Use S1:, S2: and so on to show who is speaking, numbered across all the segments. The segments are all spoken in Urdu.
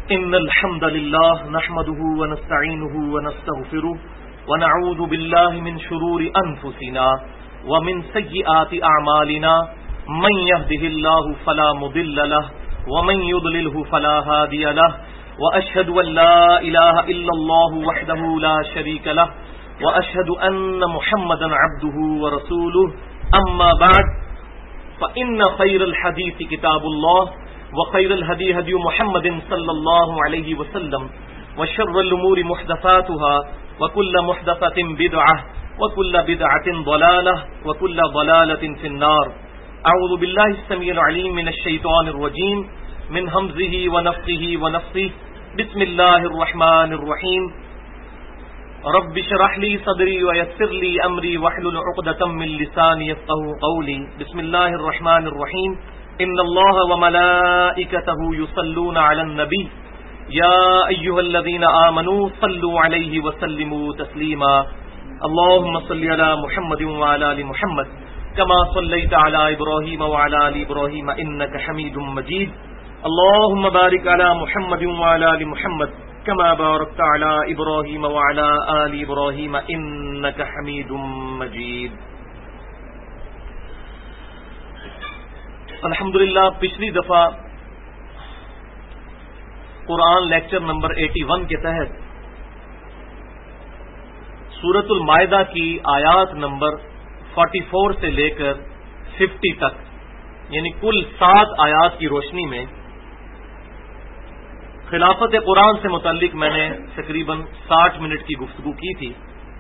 S1: إن الحمد لله نحمده ونستعينه ونستغفره ونعوذ بالله من شرور أنفسنا ومن سيئات أعمالنا من يهده الله فلا مضل له ومن يضلله فلا هادي له وأشهد أن لا إله إلا الله وحده لا شريك له وأشهد أن محمدا عبده ورسوله أما بعد فإن خير الحديث كتاب الله وخير الهدي هدي محمد صلى الله عليه وسلم وشر الأمور محدثاتها وكل محدثة بدعة وكل بدعة ضلالة وكل ضلالة في النار. أعوذ بالله السميع العليم من الشيطان الرجيم من همزه ونفخه ونفثه. بسم الله الرحمن الرحيم. رب اشرح لي صدري ويسر لي أمري واحلل عقدة من لساني يفقهوا قولي. بسم الله الرحمن الرحيم. إن الله وملائكته يصلون على النبي يا أيها الذين آمنوا صلوا عليه وسلموا تسليما. اللهم صل على محمد وعلى آل محمد كما صليت على إبراهيم وعلى آل إبراهيم إنك حميد مجيد. اللهم بارك على محمد وعلى آل محمد كما باركت على إبراهيم وعلى آل إبراهيم إنك حميد مجيد. الحمدللہ پچھلی دفعہ قرآن لیکچر نمبر 81 کے تحت سورۃ المائدہ کی آیات نمبر 44 سے لے کر 50 تک یعنی کل 7 آیات کی روشنی میں خلافت قرآن سے متعلق میں نے تقریباً 60 منٹ کی گفتگو کی تھی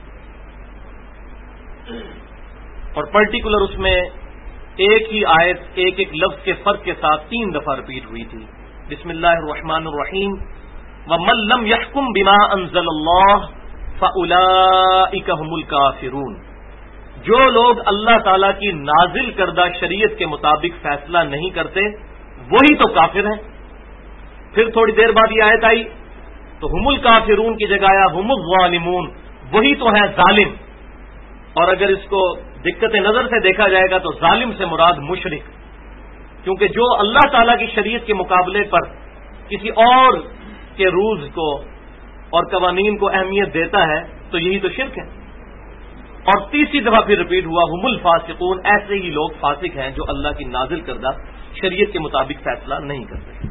S1: اور پرٹیکولر اس میں ایک ہی آیت ایک ایک لفظ کے فرق کے ساتھ 3 دفعہ رپیٹ ہوئی تھی. بسم اللہ الرحمن الرحیم. وَمَن لَّمْ يَحْكُم بِمَا أَنزَلَ اللَّهُ فَأُولَٰئِكَ هُمُ الْكَافِرُونَ. جو لوگ اللہ تعالی کی نازل کردہ شریعت کے مطابق فیصلہ نہیں کرتے وہی تو کافر ہیں. پھر تھوڑی دیر بعد یہ آیت آئی تو ہم الکافرون کی جگہ آیا ہم الظالمون، وہی تو ہیں ظالم. اور اگر اس کو دقت نظر سے دیکھا جائے گا تو ظالم سے مراد مشرک، کیونکہ جو اللہ تعالیٰ کی شریعت کے مقابلے پر کسی اور کے رولز کو اور قوانین کو اہمیت دیتا ہے تو یہی تو شرک ہے. اور تیسری دفعہ پھر رپیٹ ہوا ہم الفاسقون، ایسے ہی لوگ فاسق ہیں جو اللہ کی نازل کردہ شریعت کے مطابق فیصلہ نہیں کرتے.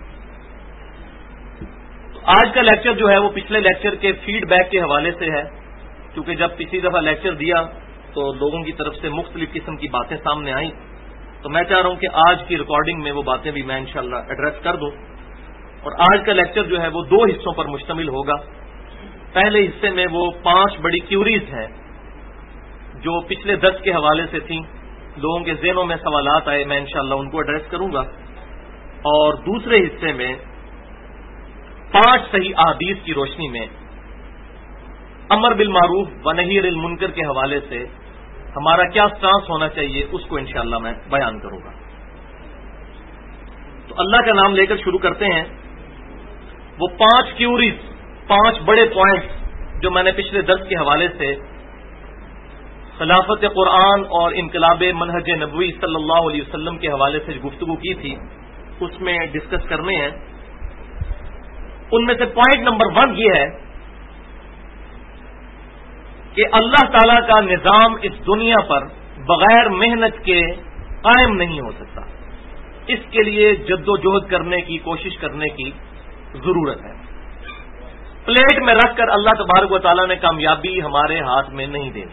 S1: تو آج کا لیکچر جو ہے وہ پچھلے لیکچر کے فیڈ بیک کے حوالے سے ہے، کیونکہ جب پچھلی دفعہ لیکچر دیا تو لوگوں کی طرف سے مختلف قسم کی باتیں سامنے آئیں، تو میں چاہ رہا ہوں کہ آج کی ریکارڈنگ میں وہ باتیں بھی میں انشاءاللہ ایڈریس کر دوں. اور آج کا لیکچر جو ہے وہ 2 حصوں پر مشتمل ہوگا. پہلے حصے میں وہ 5 بڑی کیوریز ہیں جو پچھلے درس کے حوالے سے تھیں، لوگوں کے ذہنوں میں سوالات آئے، میں انشاءاللہ ان کو ایڈریس کروں گا. اور دوسرے حصے میں 5 صحیح احادیث کی روشنی میں امر بالمعروف و نہی عن المنکر کے حوالے سے ہمارا کیا سٹانس ہونا چاہیے اس کو انشاءاللہ میں بیان کروں گا. تو اللہ کا نام لے کر شروع کرتے ہیں. وہ 5 کیوریز، 5 بڑے پوائنٹس جو میں نے پچھلے درس کے حوالے سے خلافت قرآن اور انقلاب منہج نبوی صلی اللہ علیہ وسلم کے حوالے سے گفتگو کی تھی اس میں ڈسکس کرنے ہیں. ان میں سے پوائنٹ نمبر 1 یہ ہے کہ اللہ تعالی کا نظام اس دنیا پر بغیر محنت کے قائم نہیں ہو سکتا. اس کے لیے جد و جہد کرنے کی کوشش کرنے کی ضرورت ہے. پلیٹ میں رکھ کر اللہ تبارک و تعالیٰ نے کامیابی ہمارے ہاتھ میں نہیں دینی.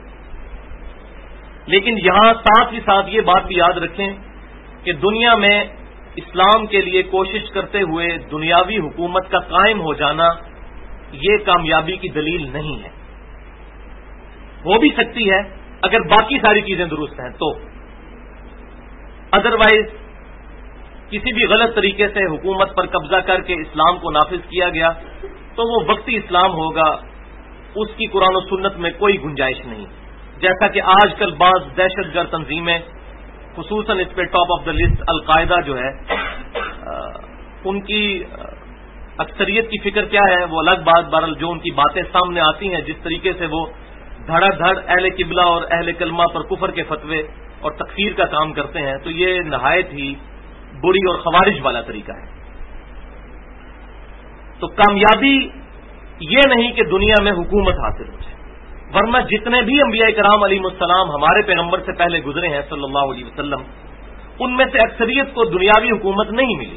S1: لیکن یہاں ساتھ ہی ساتھ یہ بات بھی یاد رکھیں کہ دنیا میں اسلام کے لیے کوشش کرتے ہوئے دنیاوی حکومت کا قائم ہو جانا یہ کامیابی کی دلیل نہیں ہے. ہو بھی سکتی ہے اگر باقی ساری چیزیں درست ہیں تو، ادروائز کسی بھی غلط طریقے سے حکومت پر قبضہ کر کے اسلام کو نافذ کیا گیا تو وہ وقتی اسلام ہوگا، اس کی قرآن و سنت میں کوئی گنجائش نہیں. جیسا کہ آج کل بعض دہشت گرد تنظیمیں، خصوصاً اس پہ top of the list al Qaeda جو ہے، ان کی اکثریت کی فکر کیا ہے وہ الگ بات، بہرحال جو ان کی باتیں سامنے آتی ہیں جس طریقے سے وہ دھڑا دھڑ اہل قبلہ اور اہل کلمہ پر کفر کے فتوے اور تکفیر کا کام کرتے ہیں تو یہ نہایت ہی بری اور خوارج والا طریقہ ہے. تو کامیابی یہ نہیں کہ دنیا میں حکومت حاصل ہو جائے، ورنہ جتنے بھی انبیاء کرام علیہ السلام ہمارے پیغمبر سے پہلے گزرے ہیں صلی اللہ علیہ وسلم، ان میں سے اکثریت کو دنیاوی حکومت نہیں ملی۔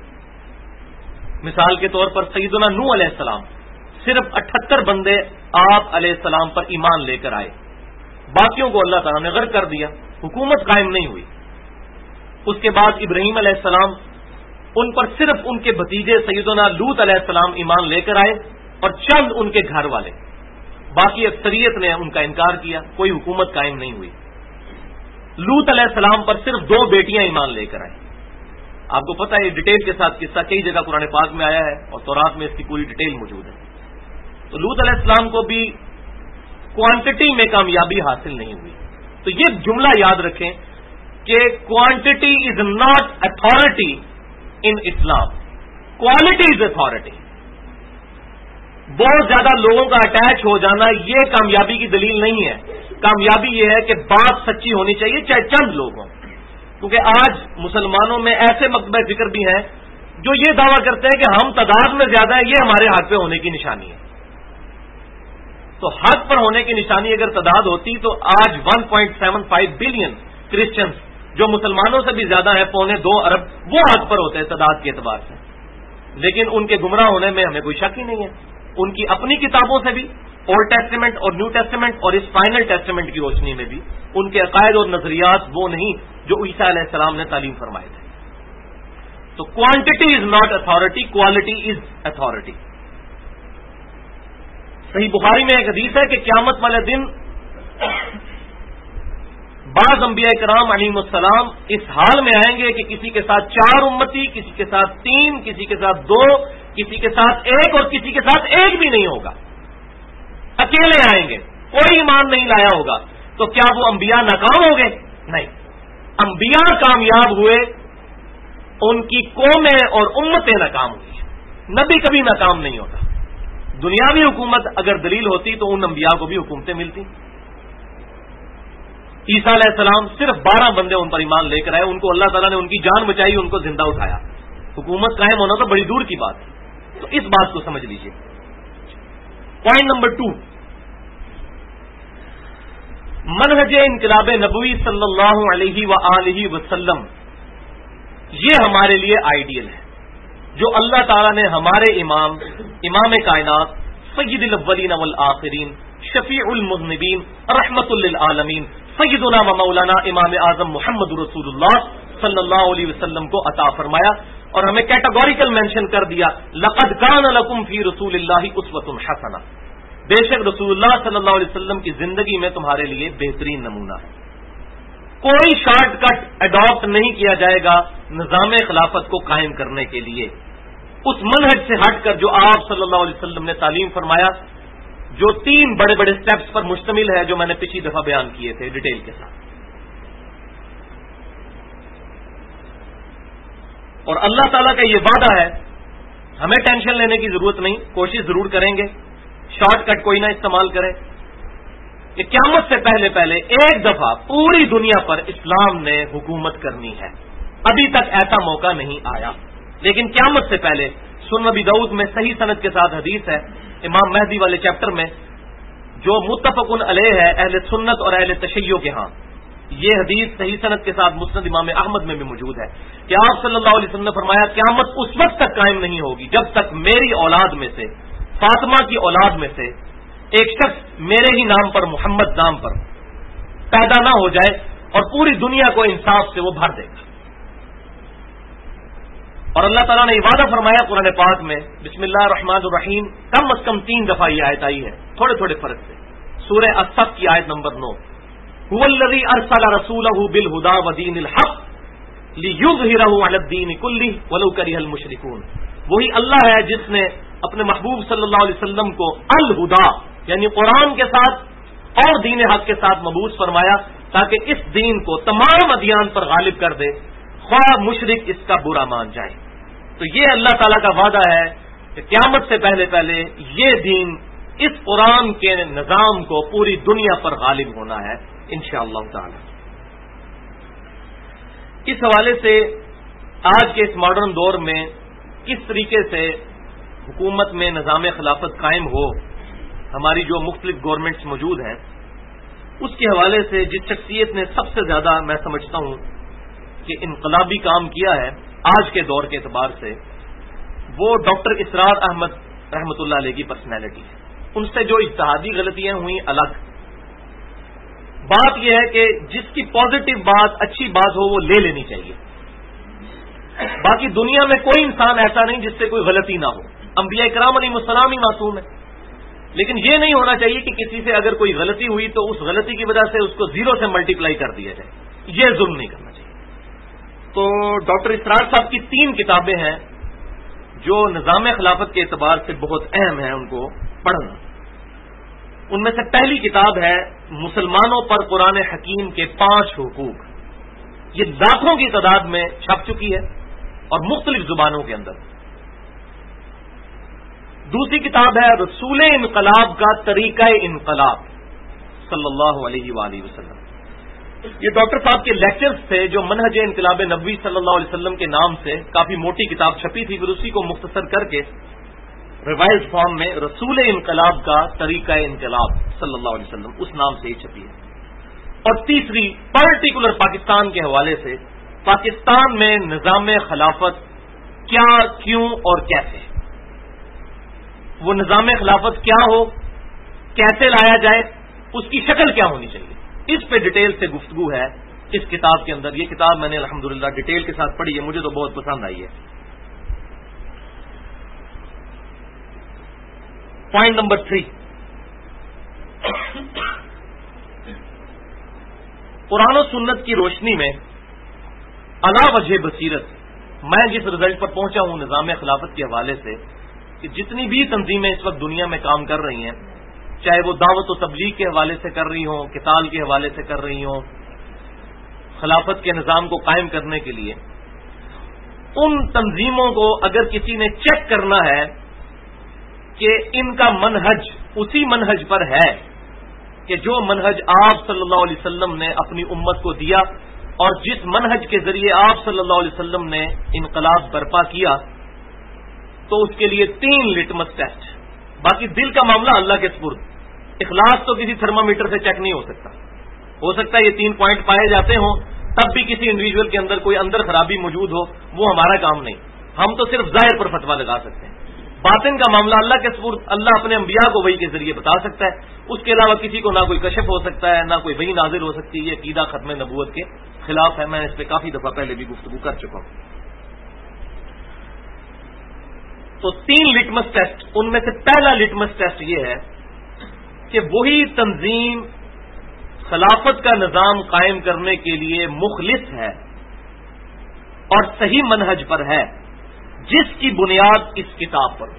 S1: مثال کے طور پر سیدنا نوح علیہ السلام، صرف 78 بندے آپ علیہ السلام پر ایمان لے کر آئے، باقیوں کو اللہ تعالیٰ نے غرق کر دیا، حکومت قائم نہیں ہوئی۔ اس کے بعد ابراہیم علیہ السلام، ان پر صرف ان کے بھتیجے سیدنا لوط علیہ السلام ایمان لے کر آئے اور چند ان کے گھر والے، باقی اکثریت نے ان کا انکار کیا، کوئی حکومت قائم نہیں ہوئی۔ لوط علیہ السلام پر صرف 2 بیٹیاں ایمان لے کر آئیں۔ آپ کو پتہ ہے ڈیٹیل کے ساتھ قصہ کئی جگہ قرآن پاک میں آیا ہے اور تورات میں اس کی پوری ڈیٹیل موجود ہے۔ تو لوط علیہ السلام کو بھی کوانٹٹی میں کامیابی حاصل نہیں ہوئی۔ تو یہ جملہ یاد رکھیں کہ quantity is not authority in Islam, quality is authority. بہت زیادہ لوگوں کا اٹیچ ہو جانا یہ کامیابی کی دلیل نہیں ہے۔ کامیابی یہ ہے کہ بات سچی ہونی چاہیے چاہے چند لوگ ہوں، کیونکہ آج مسلمانوں میں ایسے مکتبہ ذکر بھی ہیں جو یہ دعویٰ کرتے ہیں کہ ہم تعداد میں زیادہ ہیں، یہ ہمارے حق پہ ہونے کی نشانی ہے۔ تو حق پر ہونے کی نشانی اگر تعداد ہوتی تو آج 1.75 بلین کرسچنز جو مسلمانوں سے بھی زیادہ ہیں، 1.25 ارب، وہ حق پر ہوتے ہیں تعداد کے اعتبار سے، لیکن ان کے گمراہ ہونے میں ہمیں کوئی شک ہی نہیں ہے۔ ان کی اپنی کتابوں سے بھی، اولڈ ٹیسٹیمنٹ اور نیو ٹیسٹیمنٹ اور اس فائنل ٹیسٹیمنٹ کی روشنی میں بھی ان کے عقائد اور نظریات وہ نہیں جو عیسیٰ علیہ السلام نے تعلیم فرمائے تھے۔ تو quantity is not authority, quality is authority. Sahih Bukhari میں ایک حدیث ہے کہ قیامت والے دن بعض انبیاء کرام علیہم السلام اس حال میں آئیں گے کہ کسی کے ساتھ 4 امتی، کسی کے ساتھ 3، کسی کے ساتھ 2، کسی کے ساتھ 1 اور کسی کے ساتھ 1 بھی نہیں ہوگا، اکیلے آئیں گے، کوئی ایمان نہیں لایا ہوگا۔ تو کیا وہ انبیاء ناکام ہو گئے؟ نہیں، انبیاء کامیاب ہوئے، ان کی قومیں اور امتیں ناکام ہوئی۔ نبی کبھی ناکام نہیں ہوتا۔ دنیاوی حکومت اگر دلیل ہوتی تو ان انبیاء کو بھی حکومتیں ملتی۔ عیسیٰ علیہ السلام صرف 12 بندے ان پر ایمان لے کر آئے، ان کو اللہ تعالیٰ نے ان کی جان بچائی، ان کو زندہ اٹھایا۔ حکومت قائم ہونا تو بڑی دور کی بات ہے۔ تو اس بات کو سمجھ لیجئے۔ پوائنٹ نمبر 2، منہج انقلاب نبوی صلی اللہ علیہ وآلہ وسلم، یہ ہمارے لیے آئیڈیل ہے جو اللہ تعالیٰ نے ہمارے امام کائنات سید الاولین والآخرین، شفیع المذنبین، رحمت للعالمین، سیدنا و مولانا امام اعظم محمد رسول اللہ صلی اللہ علیہ وسلم کو عطا فرمایا، اور ہمیں کیٹاگوریکل مینشن کر دیا، لقد کان لکم فی رسول اللہ اسوۃ حسنہ، بے شک رسول اللہ صلی اللہ علیہ وسلم کی زندگی میں تمہارے لیے بہترین نمونہ ہے۔ کوئی شارٹ کٹ اڈاپٹ نہیں کیا جائے گا نظام خلافت کو قائم کرنے کے لیے، اس منہج سے ہٹ کر جو آپ صلی اللہ علیہ وسلم نے تعلیم فرمایا، جو 3 بڑے بڑے سٹیپس پر مشتمل ہے، جو میں نے پچھلی دفعہ بیان کیے تھے ڈیٹیل کے ساتھ۔ اور اللہ تعالیٰ کا یہ وعدہ ہے، ہمیں ٹینشن لینے کی ضرورت نہیں، کوشش ضرور کریں گے، شارٹ کٹ کوئی نہ استعمال کریں، کہ قیامت سے پہلے پہلے ایک دفعہ پوری دنیا پر اسلام نے حکومت کرنی ہے۔ ابھی تک ایسا موقع نہیں آیا، لیکن قیامت سے پہلے سنن ابی داؤد میں صحیح سند کے ساتھ حدیث ہے، امام مہدی والے چیپٹر میں، جو متفق علیہ ہے اہل سنت اور اہل تشیع کے ہاں۔ یہ حدیث صحیح سند کے ساتھ مسند امام احمد میں بھی موجود ہے کہ آپ صلی اللہ علیہ وسلم نے فرمایا، قیامت اس وقت تک قائم نہیں ہوگی جب تک میری اولاد میں سے، فاطمہ کی اولاد میں سے ایک شخص میرے ہی نام پر، محمد نام پر پیدا نہ ہو جائے اور پوری دنیا کو انصاف سے وہ بھر دے گا۔ اور اللہ تعالیٰ نے یہ وعدہ فرمایا قرآن پاک میں، بسم اللہ الرحمن الرحیم، کم از کم 3 دفعہ یہ آیت آئی ہے، تھوڑے تھوڑے فرق سے۔ سورہ الصف کی آیت نمبر 9، هو الذی ارسل رسولہ بالہدی ودین الحق لیظہرہ علی الدین کلہ ولو کرہ المشرکون، وہی اللہ ہے جس نے اپنے محبوب صلی اللہ علیہ وسلم کو الہدا یعنی قرآن کے ساتھ اور دین حق کے ساتھ مبعوث فرمایا تاکہ اس دین کو تمام ادیان پر غالب کر دے، خواہ مشرک اس کا برا مان جائے۔ تو یہ اللہ تعالیٰ کا وعدہ ہے کہ قیامت سے پہلے پہلے یہ دین، اس قرآن کے نظام کو پوری دنیا پر غالب ہونا ہے انشاءاللہ تعالی۔ اس حوالے سے آج کے اس ماڈرن دور میں کس طریقے سے حکومت میں نظام خلافت قائم ہو، ہماری جو مختلف گورنمنٹس موجود ہیں، اس کے حوالے سے جس شخصیت نے سب سے زیادہ میں سمجھتا ہوں کہ انقلابی کام کیا ہے آج کے دور کے اعتبار سے، وہ ڈاکٹر اسرار احمد رحمۃ اللہ علیہ کی پرسنالٹی ہے۔ ان سے جو اجتہادی غلطیاں ہوئیں الگ، بات یہ ہے کہ جس کی پازیٹو بات، اچھی بات ہو، وہ لے لینی چاہیے۔ باقی دنیا میں کوئی انسان ایسا نہیں جس سے کوئی غلطی نہ ہو، انبیاء کرام علیہ السلام ہی معصوم ہے، لیکن یہ نہیں ہونا چاہیے کہ کسی سے اگر کوئی غلطی ہوئی تو اس غلطی کی وجہ سے اس کو 0 سے ملٹیپلائی کر دیا جائے، یہ ظلم نہیں کرنا چاہیے۔ تو ڈاکٹر اسرار صاحب کی 3 کتابیں ہیں جو نظام خلافت کے اعتبار سے بہت اہم ہیں ان کو پڑھنا۔ ان میں سے پہلی کتاب ہے مسلمانوں پر قرآن حکیم کے 5 حقوق، یہ لاکھوں کی تعداد میں چھپ چکی ہے اور مختلف زبانوں کے اندر۔ دوسری کتاب ہے رسول انقلاب کا طریقہ انقلاب صلی اللہ علیہ وآلہ وسلم، یہ ڈاکٹر صاحب کے لیکچرز تھے جو منہج انقلاب نبوی صلی اللہ علیہ وسلم کے نام سے کافی موٹی کتاب چھپی تھی، پھر اسی کو مختصر کر کے ریوائز فارم میں رسول انقلاب کا طریقہ انقلاب صلی اللہ علیہ وسلم اس نام سے ہی چھپی ہے۔ اور تیسری پرٹیکولر پاکستان کے حوالے سے، پاکستان میں نظام خلافت کیا، کیوں اور کیسے، وہ نظام خلافت کیا ہو، کیسے لایا جائے، اس کی شکل کیا ہونی چاہیے، اس پہ ڈیٹیل سے گفتگو ہے اس کتاب کے اندر۔ یہ کتاب میں نے الحمدللہ ڈیٹیل کے ساتھ پڑھی ہے، مجھے تو بہت پسند آئی ہے۔ پوائنٹ نمبر 3، قرآن و سنت کی روشنی میں علا وجہ بصیرت میں جس رزلٹ پر پہنچا ہوں نظام خلافت کے حوالے سے، کہ جتنی بھی تنظیمیں اس وقت دنیا میں کام کر رہی ہیں، چاہے وہ دعوت و تبلیغ کے حوالے سے کر رہی ہوں، قتال کے حوالے سے کر رہی ہوں، خلافت کے نظام کو قائم کرنے کے لیے، ان تنظیموں کو اگر کسی نے چیک کرنا ہے کہ ان کا منہج اسی منہج پر ہے کہ جو منہج آپ صلی اللہ علیہ وسلم نے اپنی امت کو دیا اور جس منہج کے ذریعے آپ صلی اللہ علیہ وسلم نے انقلاب برپا کیا، تو اس کے لیے 3 لٹمس ٹیسٹ۔ باقی دل کا معاملہ اللہ کے سپرد، اخلاص تو کسی تھرمامیٹر سے چیک نہیں ہو سکتا ہے یہ 3 پوائنٹ پائے جاتے ہوں تب بھی کسی انڈیویجول کے اندر کوئی اندر خرابی موجود ہو، وہ ہمارا کام نہیں، ہم تو صرف ظاہر پر فتویٰ لگا سکتے ہیں۔ باطن کا معاملہ اللہ کے سپرد، اللہ اپنے انبیاء کو وحی کے ذریعے بتا سکتا ہے، اس کے علاوہ کسی کو نہ کوئی کشف ہو سکتا ہے، نہ کوئی وحی نازل ہو سکتی ہے۔ یہ عقیدہ ختم نبوت کے خلاف ہے، میں اس پہ کافی دفعہ پہلے بھی گفتگو کر چکا ہوں۔ تو 3 لٹمس ٹیسٹ، ان میں سے پہلا لٹمس ٹیسٹ یہ ہے کہ وہی تنظیم خلافت کا نظام قائم کرنے کے لیے مخلص ہے اور صحیح منہج پر ہے، جس کی بنیاد اس کتاب پر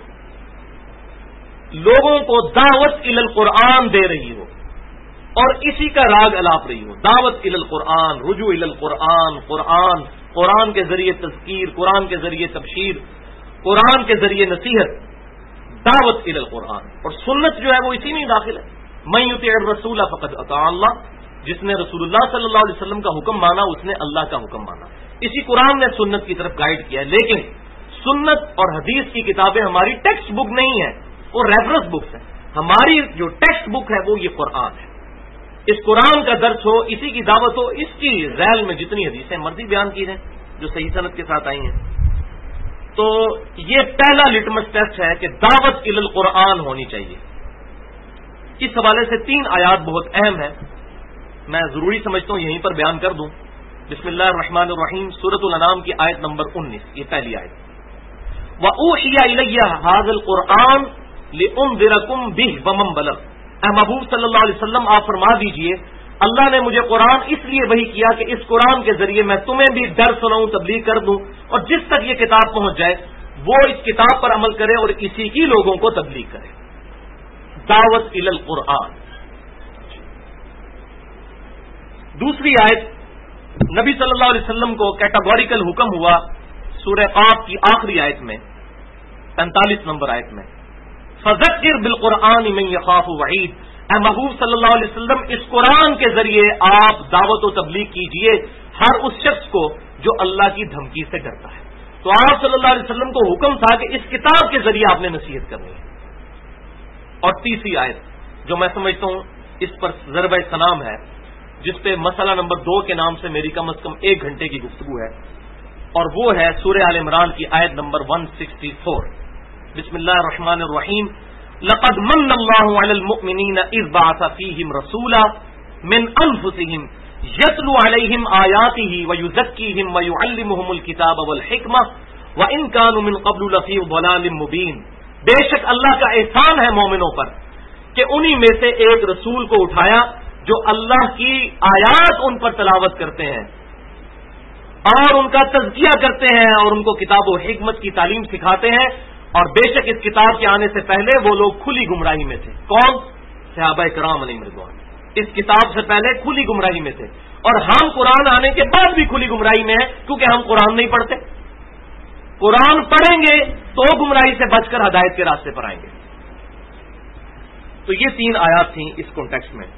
S1: لوگوں کو دعوت الی القرآن دے رہی ہو اور اسی کا راگ الاپ رہی ہو۔ دعوت الی القرآن، رجوع الی القرآن، قرآن کے ذریعے تذکیر، قرآن کے ذریعے تبشیر، قرآن کے ذریعے نصیحت، دعوت الی القرآن۔ اور سنت جو ہے وہ اسی میں داخل ہے، من یطیع الرسول فقد اطاع اللہ، جس نے رسول اللہ صلی اللہ علیہ وسلم کا حکم مانا اس نے اللہ کا حکم مانا۔ اسی قرآن نے سنت کی طرف گائیڈ کیا ہے، لیکن سنت اور حدیث کی کتابیں ہماری ٹیکسٹ بک نہیں ہیں، وہ ریفرنس بکس ہیں۔ ہماری جو ٹیکسٹ بک ہے وہ یہ قرآن ہے۔ اس قرآن کا درس ہو، اسی کی دعوت ہو، اس کی ذیل میں جتنی حدیثیں مرضی بیان کی ہیں جو صحیح سند کے ساتھ آئی ہیں۔ تو یہ پہلا لٹمس ٹیسٹ ہے کہ دعوت الی القرآن ہونی چاہیے۔ اس حوالے سے 3 آیات بہت اہم ہیں، میں ضروری سمجھتا ہوں یہیں پر بیان کر دوں۔ بسم اللہ الرحمن الرحیم، سورۃ الانعام کی آیت نمبر 19، یہ پہلی آیت۔ وَأُوحِيَ إِلَيَّ هَذَا الْقُرْآنُ لِأُنذِرَكُم بِهِ وَمَن بَلَغَ۔ اے محبوب صلی اللہ علیہ وسلم آپ فرما دیجئے، اللہ نے مجھے قرآن اس لیے وحی کیا کہ اس قرآن کے ذریعے میں تمہیں بھی ڈر سناؤں، تبلیغ کر دوں، اور جس تک یہ کتاب پہنچ جائے وہ اس کتاب پر عمل کرے اور اسی کی لوگوں کو تبلیغ کرے۔ دعوت الی القرآن۔ دوسری آیت، نبی صلی اللہ علیہ وسلم کو کیٹاگوریکل حکم ہوا سورہ قاف کی آخری آیت میں، 45 نمبر آیت میں، فذکر بالقرآن من یخاف وعید۔ اے محبوب صلی اللہ علیہ وسلم اس قرآن کے ذریعے آپ دعوت و تبلیغ کیجئے ہر اس شخص کو جو اللہ کی دھمکی سے ڈرتا ہے۔ تو آپ صلی اللہ علیہ وسلم کو حکم تھا کہ اس کتاب کے ذریعے آپ نے نصیحت کرنی ہے. اور تیسری آیت جو میں سمجھتا ہوں اس پر ضربہ سلام ہے، جس پہ مسئلہ نمبر 2 کے نام سے میری کم از کم 1 گھنٹے کی گفتگو ہے، اور وہ ہے سورہ آل عمران کی آیت نمبر 164. بسم اللہ الرحمن الرحیم. لقد من اللہ علی المؤمنین اذ بعث فیہم رسولا من انفسہم یتلو علیہم آیاتہ ویزکیہم ویعلمہم الکتاب والحکمہ وان کانوا من قبل لفی ضلال مبین. بے شک اللہ کا احسان ہے مومنوں پر کہ انہی میں سے ایک رسول کو اٹھایا جو اللہ کی آیات ان پر تلاوت کرتے ہیں اور ان کا تزکیہ کرتے ہیں اور ان کو کتاب و حکمت کی تعلیم سکھاتے ہیں. اور بے شک اس کتاب کے آنے سے پہلے وہ لوگ کھلی گمراہی میں تھے. کون؟ صحابہ کرام علیہم رضوان. اس کتاب سے پہلے کھلی گمراہی میں تھے، اور ہم قرآن آنے کے بعد بھی کھلی گمراہی میں ہیں کیونکہ ہم قرآن نہیں پڑھتے. قرآن پڑھیں گے تو گمراہی سے بچ کر ہدایت کے راستے پر آئیں گے. تو یہ 3 آیات تھیں اس کانٹیکسٹ میں.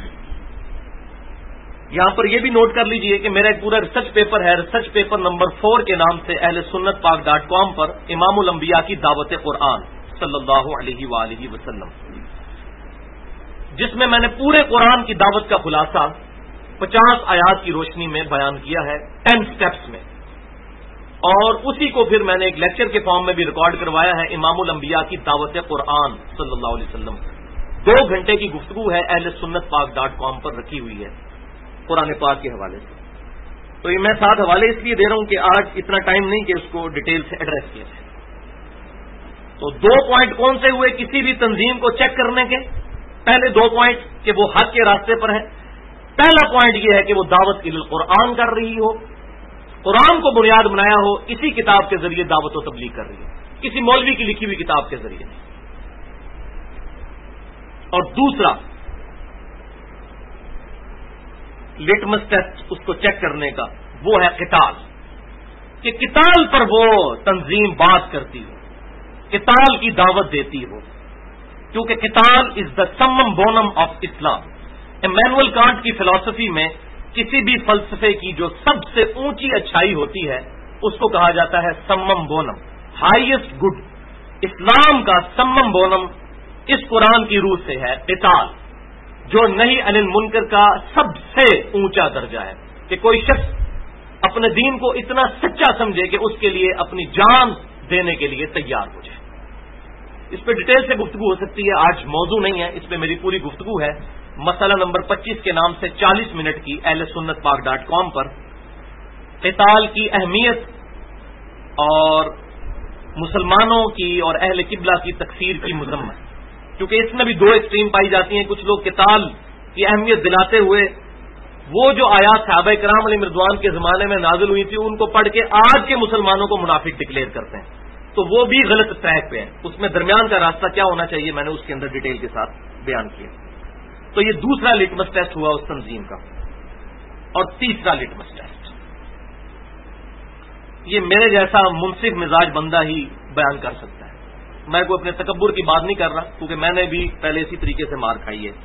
S1: یہاں پر یہ بھی نوٹ کر لیجئے کہ میرا ایک پورا ریسرچ پیپر ہے، ریسرچ پیپر نمبر 4 کے نام سے اہل سنت پاک.com پر امام الانبیاء کی دعوت قرآن صلی اللہ علیہ وآلہ وسلم، جس میں میں نے پورے قرآن کی دعوت کا خلاصہ 50 آیات کی روشنی میں بیان کیا ہے 10 سٹیپس میں، اور اسی کو پھر میں نے ایک لیکچر کے فارم میں بھی ریکارڈ کروایا ہے امام الانبیاء کی دعوت قرآن صلی اللہ علیہ وسلم. 2 گھنٹے کی گفتگو ہے، اہل سنت پاک.com پر رکھی ہوئی ہے قرآن پاک کے حوالے سے. تو یہ میں 7 حوالے اس لیے دے رہا ہوں کہ آج اتنا ٹائم نہیں کہ اس کو ڈیٹیل سے ایڈریس کیا جائے. تو 2 پوائنٹ کون سے ہوئے کسی بھی تنظیم کو چیک کرنے کے؟ پہلے 2 پوائنٹ کہ وہ حق کے راستے پر ہے. پہلا پوائنٹ یہ ہے کہ وہ دعوت القرآن کر رہی ہو، قرآن کو بنیاد بنایا ہو، اسی کتاب کے ذریعے دعوت و تبلیغ کر رہی ہے، کسی مولوی کی لکھی ہوئی کتاب کے ذریعے نہیں. اور دوسرا لٹمس ٹیسٹ اس کو چیک کرنے کا وہ ہے قتال، کہ قتال پر وہ تنظیم بات کرتی ہو، قتال کی دعوت دیتی ہو، کیونکہ قتال is the summum bonum of Islam. Immanuel Kant کی فلسفی میں کسی بھی فلسفے کی جو سب سے اونچی اچھائی ہوتی ہے اس کو کہا جاتا ہے سمم بونم، ہائیسٹ گڈ. اسلام کا سمم بونم اس قرآن کی روح سے ہے قتال، جو نہی عن المنکر کا سب سے اونچا درجہ ہے کہ کوئی شخص اپنے دین کو اتنا سچا سمجھے کہ اس کے لیے اپنی جان دینے کے لیے تیار ہو جائے. اس پہ ڈیٹیل سے گفتگو ہو سکتی ہے، آج موضوع نہیں ہے، اس پہ میری پوری گفتگو ہے. مسئلہ نمبر 25 کے نام سے 40 منٹ کی اہل سنت پاک.com پر قتال کی اہمیت اور مسلمانوں کی اور اہل قبلہ کی تکفیر کی مذمت، کیونکہ اس میں بھی 2 ایکسٹریم پائی جاتی ہیں. کچھ لوگ قتال کی اہمیت دلاتے ہوئے وہ جو آیات صحابہ کرام علیہ رضوان کے زمانے میں نازل ہوئی تھی ان کو پڑھ کے آج کے مسلمانوں کو منافق ڈکلیئر کرتے ہیں، تو وہ بھی غلط ٹریک پہ ہیں. اس میں درمیان کا راستہ کیا ہونا چاہیے میں نے اس کے اندر ڈیٹیل کے ساتھ بیان کیا. تو یہ دوسرا لٹمس ٹیسٹ ہوا اس تنظیم کا. اور تیسرا لٹمس ٹیسٹ یہ میرے جیسا منصف مزاج بندہ ہی بیان کر سکتا ہے. میں کوئی اپنے تکبر کی بات نہیں کر رہا کیونکہ میں نے بھی پہلے اسی طریقے سے مار کھائی ہے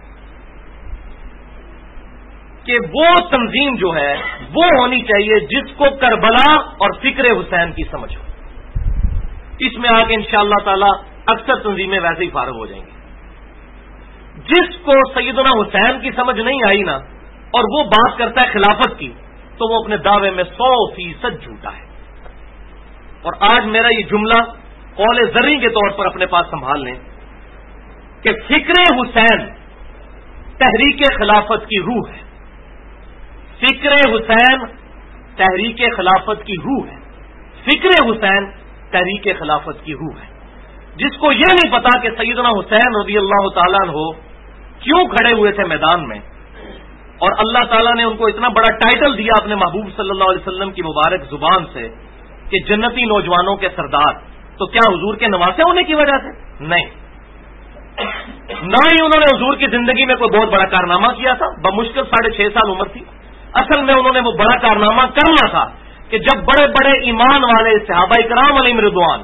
S1: کہ وہ تنظیم جو ہے وہ ہونی چاہیے جس کو کربلا اور فکر حسین کی سمجھ ہو. اس میں آ کے انشاءاللہ تعالی اکثر تنظیمیں ویسے ہی فارغ ہو جائیں گی. جس کو سیدنا حسین کی سمجھ نہیں آئی نا اور وہ بات کرتا ہے خلافت کی تو وہ اپنے دعوے میں 100% جھوٹا ہے. اور آج میرا یہ جملہ قول زرعی کے طور پر اپنے پاس سنبھال لیں کہ فکر حسین تحریک خلافت کی روح ہے. فکر حسین تحریک خلافت کی روح ہے. فکر حسین تحریک خلافت کی روح ہے. جس کو یہ نہیں پتا کہ سیدنا حسین رضی اللہ تعالیٰ عنہ کیوں کھڑے ہوئے تھے میدان میں، اور اللہ تعالیٰ نے ان کو اتنا بڑا ٹائٹل دیا اپنے محبوب صلی اللہ علیہ وسلم کی مبارک زبان سے کہ جنتی نوجوانوں کے سردار، تو کیا حضور کے نواسے ہونے کی وجہ سے؟ نہیں. نہ ہی انہوں نے حضور کی زندگی میں کوئی بہت بڑا کارنامہ کیا تھا. بمشکل 6.5 سال عمر تھی. اصل میں انہوں نے وہ بڑا کارنامہ کرنا تھا کہ جب بڑے بڑے ایمان والے صحابہ کرام علیہم رضوان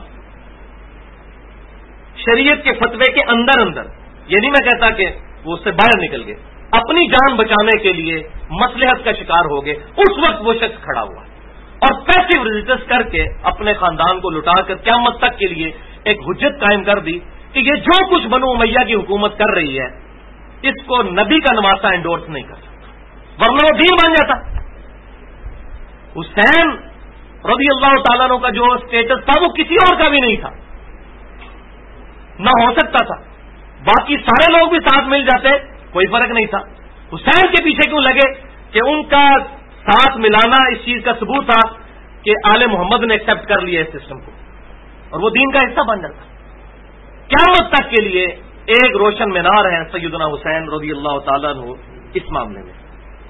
S1: شریعت کے فتوے کے اندر یہ نہیں میں کہتا کہ وہ اس سے باہر نکل گئے، اپنی جان بچانے کے لیے مصلحت کا شکار ہو گئے، اس وقت وہ شخص کھڑا ہوا. اور پیسو ریزسٹنس کر کے اپنے خاندان کو لٹا کر قیامت تک کے لیے ایک حجت قائم کر دی کہ یہ جو کچھ بنو امیہ کی حکومت کر رہی ہے اس کو نبی کا نواسا انڈورس نہیں کر سکتا، ورنہ وہ دین بن جاتا۔ حسین رضی اللہ تعالیٰ عنہ کا جو اسٹیٹس تھا وہ کسی اور کا بھی نہیں تھا، نہ ہو سکتا تھا، باقی سارے لوگ بھی ساتھ مل جاتے کوئی فرق نہیں تھا۔ حسین کے پیچھے کیوں لگے کہ ان کا ساتھ ملانا اس چیز کا ثبوت تھا کہ آل محمد نے ایکسپٹ کر لیا اس سسٹم کو اور وہ دین کا حصہ بن جاتا۔ قیامت تک کے لیے ایک روشن مینار ہے سیدنا حسین رضی اللہ تعالیٰ عنہ اس معاملے میں۔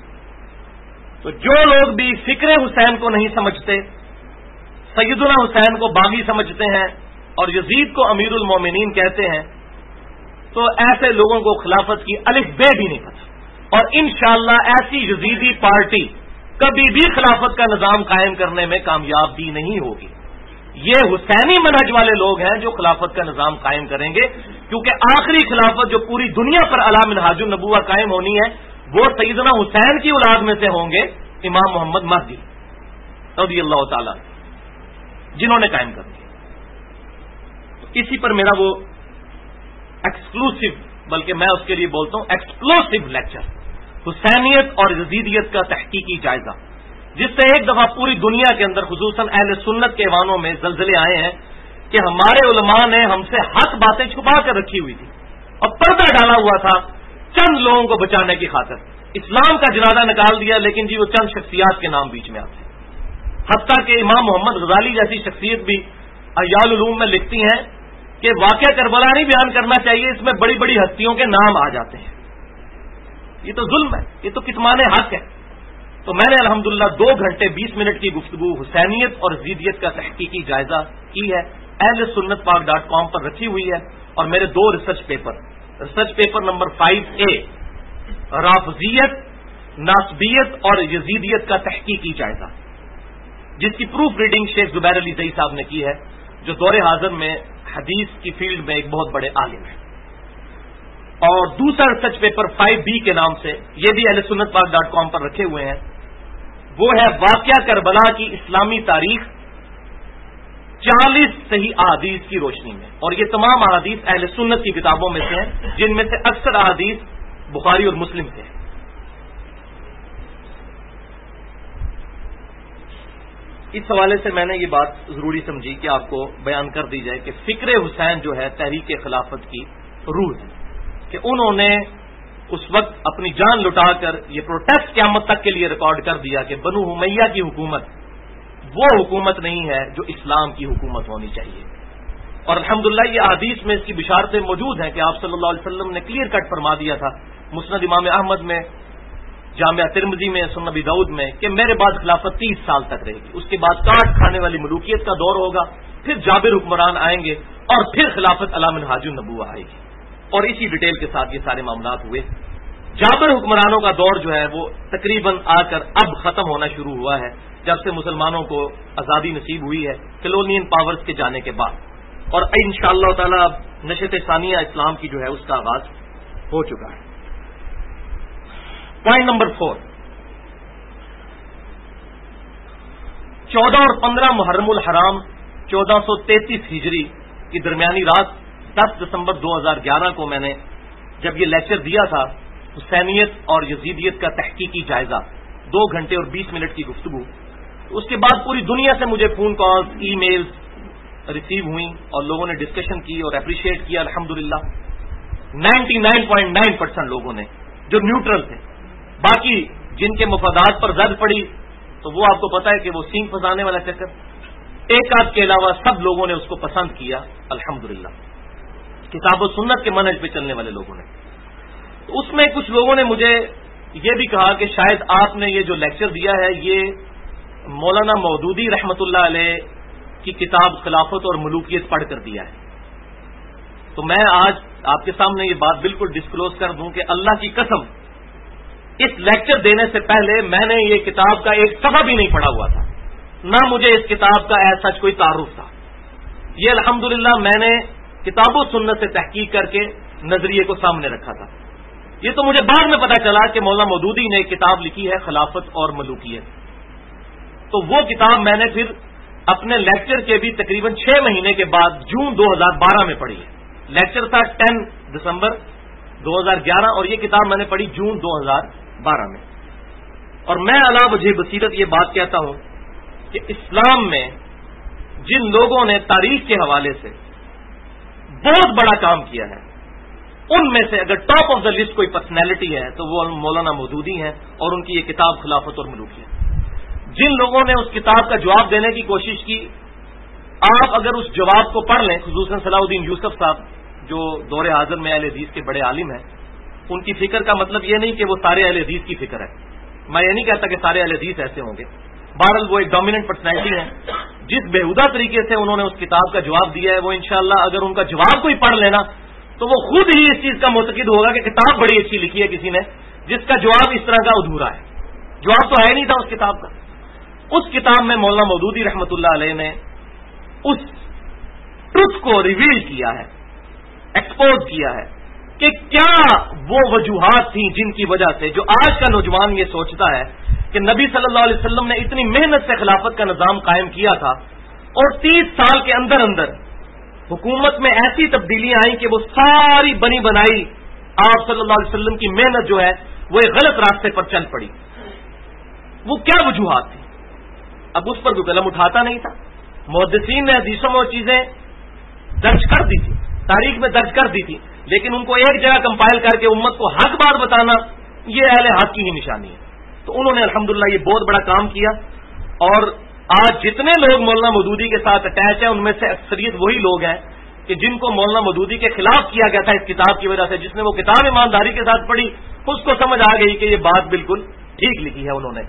S1: تو جو لوگ بھی فکر حسین کو نہیں سمجھتے، سیدنا حسین کو باغی سمجھتے ہیں اور یزید کو امیر المومنین کہتے ہیں، تو ایسے لوگوں کو خلافت کی الف بے بھی نہیں پتا، اور انشاءاللہ ایسی یزیدی پارٹی کبھی بھی خلافت کا نظام قائم کرنے میں کامیاب بھی نہیں ہوگی۔ یہ حسینی منہج والے لوگ ہیں جو خلافت کا نظام قائم کریں گے، کیونکہ آخری خلافت جو پوری دنیا پر علی منہاج النبوہ قائم ہونی ہے وہ سیدنا حسین کی اولاد میں سے ہوں گے، امام محمد مہدی رضی اللہ تعالی جنہوں نے قائم کر دیا۔ اسی پر میرا وہ ایکسکلوسیو، بلکہ میں اس کے لیے بولتا ہوں ایکسپلوسیو لیکچر، حسینیت اور یزیدیت کا تحقیقی جائزہ، جس سے ایک دفعہ پوری دنیا کے اندر خصوصاً اہل سنت کے ایوانوں میں زلزلے آئے ہیں کہ ہمارے علماء نے ہم سے حق باتیں چھپا کر رکھی ہوئی تھی اور پردہ ڈالا ہوا تھا چند لوگوں کو بچانے کی خاطر، اسلام کا جنازہ نکال دیا، لیکن جی وہ چند شخصیات کے نام بیچ میں آتے ہیں۔ حتیٰ کہ امام محمد غزالی جیسی شخصیت بھی احیاء العلوم میں لکھتی ہیں کہ واقعہ کربلا نہیں بیان کرنا چاہیے، اس میں بڑی بڑی ہستیوں کے نام آ جاتے ہیں، یہ تو ظلم ہے، یہ تو کتمان حق ہے۔ تو میں نے الحمدللہ 2 گھنٹے 20 منٹ کی گفتگو حسینیت اور یزیدیت کا تحقیقی جائزہ کی ہے، اہل سنت پاک.com پر رکھی ہوئی ہے، اور میرے 2 ریسرچ پیپر نمبر 5A رافضیت، ناسبیت اور یزیدیت کا تحقیقی جائزہ، جس کی پروف ریڈنگ شیخ زبیر علی زئی صاحب نے کی ہے، جو دور حاضر میں حدیث کی فیلڈ میں ایک بہت بڑے عالم ہیں۔ اور دوسرا ریسرچ پیپر 5B کے نام سے، یہ بھی اہل سنت پاک.com پر رکھے ہوئے ہیں، وہ ہے واقعہ کربلا کی اسلامی تاریخ 40 صحیح احادیث کی روشنی میں، اور یہ تمام احادیث اہل سنت کی کتابوں میں سے ہیں، جن میں سے اکثر احادیث بخاری اور مسلم سے ہیں۔ اس حوالے سے میں نے یہ بات ضروری سمجھی کہ آپ کو بیان کر دی جائے کہ فکر حسین جو ہے تحریک خلافت کی روح ہے، کہ انہوں نے اس وقت اپنی جان لٹا کر یہ پروٹیسٹ قیامت تک کے لیے ریکارڈ کر دیا کہ بنو امیہ کی حکومت وہ حکومت نہیں ہے جو اسلام کی حکومت ہونی چاہیے۔ اور الحمدللہ یہ احادیث میں اس کی بشارتیں موجود ہیں کہ آپ صلی اللہ علیہ وسلم نے کلیئر کٹ فرما دیا تھا مسند امام احمد میں، جامعہ ترمذی میں، سنن ابی داؤد میں، کہ میرے بعد خلافت 30 سال تک رہے گی، اس کے بعد کاٹ کھانے والی ملوکیت کا دور ہوگا، پھر جابر حکمران آئیں گے اور پھر خلافت علی منہاج النبوہ آئے گی، اور اسی ڈیٹیل کے ساتھ یہ سارے معاملات ہوئے۔ جابر حکمرانوں کا دور جو ہے وہ تقریباً آ کر اب ختم ہونا شروع ہوا ہے، جب سے مسلمانوں کو آزادی نصیب ہوئی ہے کلونین پاورز کے جانے کے بعد، اور انشاءاللہ تعالی اب نشست ثانیہ اسلام کی جو ہے اس کا آغاز ہو چکا ہے۔ پوائنٹ نمبر 4، 14 اور 15 محرم الحرام 1433 ہجری کی درمیانی رات 10 دسمبر 2011 کو میں نے جب یہ لیکچر دیا تھا حسینیت اور یزیدیت کا تحقیقی جائزہ، 2 گھنٹے اور 20 منٹ کی گفتگو، اس کے بعد پوری دنیا سے مجھے phone calls, emails receive ہوئیں اور لوگوں نے ڈسکشن کی اور اپریشیٹ کیا الحمدللہ۔ 99.9% لوگوں نے جو نیوٹرل تھے، باقی جن کے مفادات پر زد پڑی تو وہ آپ کو پتا ہے کہ وہ سینگ پھنسانے والا چکر، ایک آدھ کے علاوہ سب لوگوں نے اس کو پسند کیا الحمدللہ، کتاب و سنت کے منہج پہ چلنے والے لوگوں نے۔ تو اس میں کچھ لوگوں نے مجھے یہ بھی کہا کہ شاید آپ نے یہ جو لیکچر دیا ہے یہ مولانا مودودی رحمۃ اللہ علیہ کی کتاب خلافت اور ملوکیت پڑھ کر دیا ہے۔ تو میں آج آپ کے سامنے یہ بات بالکل ڈسکلوز کر دوں کہ اللہ کی قسم اس لیکچر دینے سے پہلے میں نے یہ کتاب کا ایک صفحہ بھی نہیں پڑھا ہوا تھا، نہ مجھے اس کتاب کا ایسا سچ کوئی تعارف تھا۔ یہ الحمدللہ میں نے کتاب و سنت سے تحقیق کر کے نظریے کو سامنے رکھا تھا۔ یہ تو مجھے بعد میں پتا چلا کہ مولانا مودودی نے ایک کتاب لکھی ہے خلافت اور ملوکیت، تو وہ کتاب میں نے پھر اپنے لیکچر کے بھی تقریباً 6 مہینے کے بعد جون 2012 میں پڑھی ہے. لیکچر تھا 10 دسمبر 2011 اور یہ کتاب میں نے پڑھی جون 2012 میں. اور میں علا وجہ بصیرت یہ بات کہتا ہوں کہ اسلام میں جن لوگوں نے تاریخ کے حوالے سے بہت بڑا کام کیا ہے ان میں سے اگر ٹاپ آف دا لسٹ کوئی پرسنالٹی ہے تو وہ مولانا مودودی ہیں اور ان کی یہ کتاب خلافت اور ملوکیت. جن لوگوں نے اس کتاب کا جواب دینے کی کوشش کی، آپ اگر اس جواب کو پڑھ لیں، خصوصاً صلاح الدین یوسف صاحب جو دور حاضر میں اہل حدیث کے بڑے عالم ہیں، ان کی فکر کا مطلب یہ نہیں کہ وہ سارے اہل حدیث کی فکر ہے. میں یہ نہیں کہتا کہ سارے اہل حدیث ایسے ہوں گے. بہرحال وہ ایک ڈومیننٹ پرسنالٹی ہے. جس بےہودہ طریقے سے انہوں نے اس کتاب کا جواب دیا ہے وہ انشاءاللہ اگر ان کا جواب کوئی پڑھ لینا تو وہ خود ہی اس چیز کا معتقد ہوگا کہ کتاب بڑی اچھی لکھی ہے کسی نے جس کا جواب اس طرح کا ادھورا ہے. جواب تو ہے نہیں تھا اس کتاب کا. اس کتاب میں مولانا مودودی رحمۃ اللہ علیہ نے اس ٹروتھ کو ریویل کیا ہے، ایکسپوز کیا ہے کہ کیا وہ وجوہات تھیں جن کی وجہ سے جو آج کا نوجوان یہ سوچتا ہے کہ نبی صلی اللہ علیہ وسلم نے اتنی محنت سے خلافت کا نظام قائم کیا تھا اور 30 سال کے اندر اندر حکومت میں ایسی تبدیلیاں آئیں کہ وہ ساری بنی بنائی آپ صلی اللہ علیہ وسلم کی محنت جو ہے وہ ایک غلط راستے پر چل پڑی. وہ کیا وجوہات تھی؟ اب اس پر کوئی قلم اٹھاتا نہیں تھا. محدثین نے حدیثوں میں وہ چیزیں درج کر دی تھی، تاریخ میں درج کر دی تھی، لیکن ان کو ایک جگہ کمپائل کر کے امت کو حق بات بتانا یہ اہل حق کی ہی نشانی ہے. تو انہوں نے الحمدللہ یہ بہت بڑا کام کیا. اور آج جتنے لوگ مولانا مودودی کے ساتھ اٹیچ ہیں ان میں سے اکثریت وہی لوگ ہیں کہ جن کو مولانا مودودی کے خلاف کیا گیا تھا اس کتاب کی وجہ سے. جس نے وہ کتاب ایمانداری کے ساتھ پڑھی اس کو سمجھ آ گئی کہ یہ بات بالکل ٹھیک لکھی ہے انہوں نے.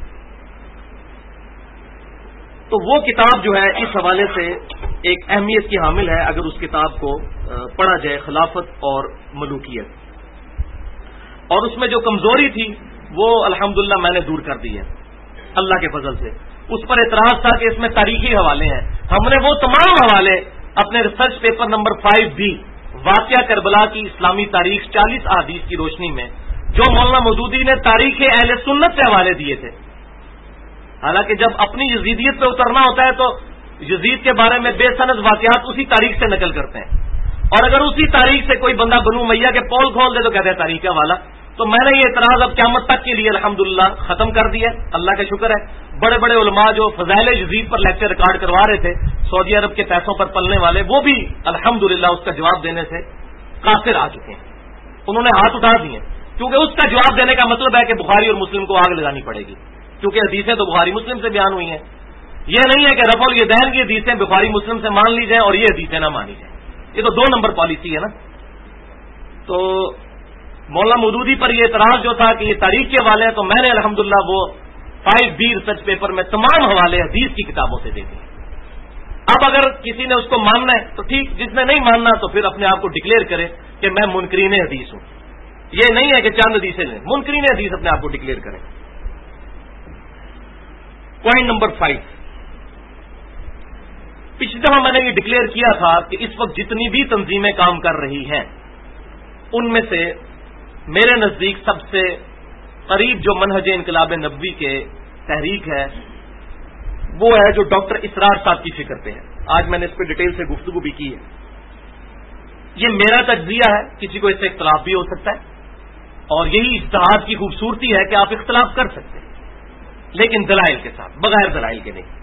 S1: تو وہ کتاب جو ہے اس حوالے سے ایک اہمیت کی حامل ہے اگر اس کتاب کو پڑھا جائے، خلافت اور ملوکیت. اور اس میں جو کمزوری تھی وہ الحمدللہ میں نے دور کر دی ہے اللہ کے فضل سے. اس پر اعتراض تھا کہ اس میں تاریخی حوالے ہیں. ہم نے وہ تمام حوالے اپنے ریسرچ پیپر نمبر 5B واقعہ کربلا کی اسلامی تاریخ 40 احادیث کی روشنی میں جو مولانا مودودی نے تاریخ اہل سنت سے حوالے دیے تھے. حالانکہ جب اپنی یزیدیت پہ اترنا ہوتا ہے تو یزید کے بارے میں بے سند واقعات اسی تاریخ سے نقل کرتے ہیں، اور اگر اسی تاریخ سے کوئی بندہ بنو امیہ کے پول کھول دے تو کہتے ہیں تاریخ والا. تو میں نے یہ اعتراض اب قیامت تک کے لیے الحمدللہ ختم کر دیا. اللہ کا شکر ہے بڑے بڑے علماء جو فضائل یزید پر لیکچر ریکارڈ کروا رہے تھے سعودی عرب کے پیسوں پر پلنے والے، وہ بھی الحمدللہ اس کا جواب دینے سے قاصر آ چکے ہیں. انہوں نے ہاتھ اٹھا دیے کیونکہ اس کا جواب دینے کا مطلب ہے کہ بخاری اور مسلم کو آگ لگانی پڑے گی، کیونکہ حدیثیں تو بخاری مسلم سے بیان ہوئی ہیں. یہ نہیں ہے کہ رفع الیدین کی حدیثیں بخاری مسلم سے مان لی جائیں اور یہ حدیثیں نہ مانی جائیں. یہ تو 2 نمبر پالیسی ہے نا. تو مولانا مودودی پر یہ اعتراض جو تھا کہ یہ تاریخ کے حوالے ہیں، تو میں نے الحمدللہ وہ 5B ریسرچ پیپر میں تمام حوالے حدیث کی کتابوں سے دے دیے. اب اگر کسی نے اس کو ماننا ہے تو ٹھیک، جس نے نہیں ماننا تو پھر اپنے آپ کو ڈکلیئر کرے کہ میں منکرین حدیث ہوں. یہ نہیں ہے کہ چند حدیثیں لیں، منکرین حدیث اپنے آپ کو ڈکلیئر کریں. پوائنٹ نمبر 5، پچھلی دفعہ میں نے یہ ڈکلیئر کیا تھا کہ اس وقت جتنی بھی تنظیمیں کام کر رہی ہیں ان میں سے میرے نزدیک سب سے قریب جو منہج انقلاب نبوی کے تحریک ہے وہ ہے جو ڈاکٹر اسرار صاحب کی فکر پہ ہے. آج میں نے اس پہ ڈیٹیل سے گفتگو بھی کی ہے. یہ میرا تجزیہ ہے، کسی کو اس سے اختلاف بھی ہو سکتا ہے، اور یہی اجتہاد کی خوبصورتی ہے کہ آپ اختلاف کر سکتے ہیں لیکن دلائل کے ساتھ، بغیر دلائل کے نہیں.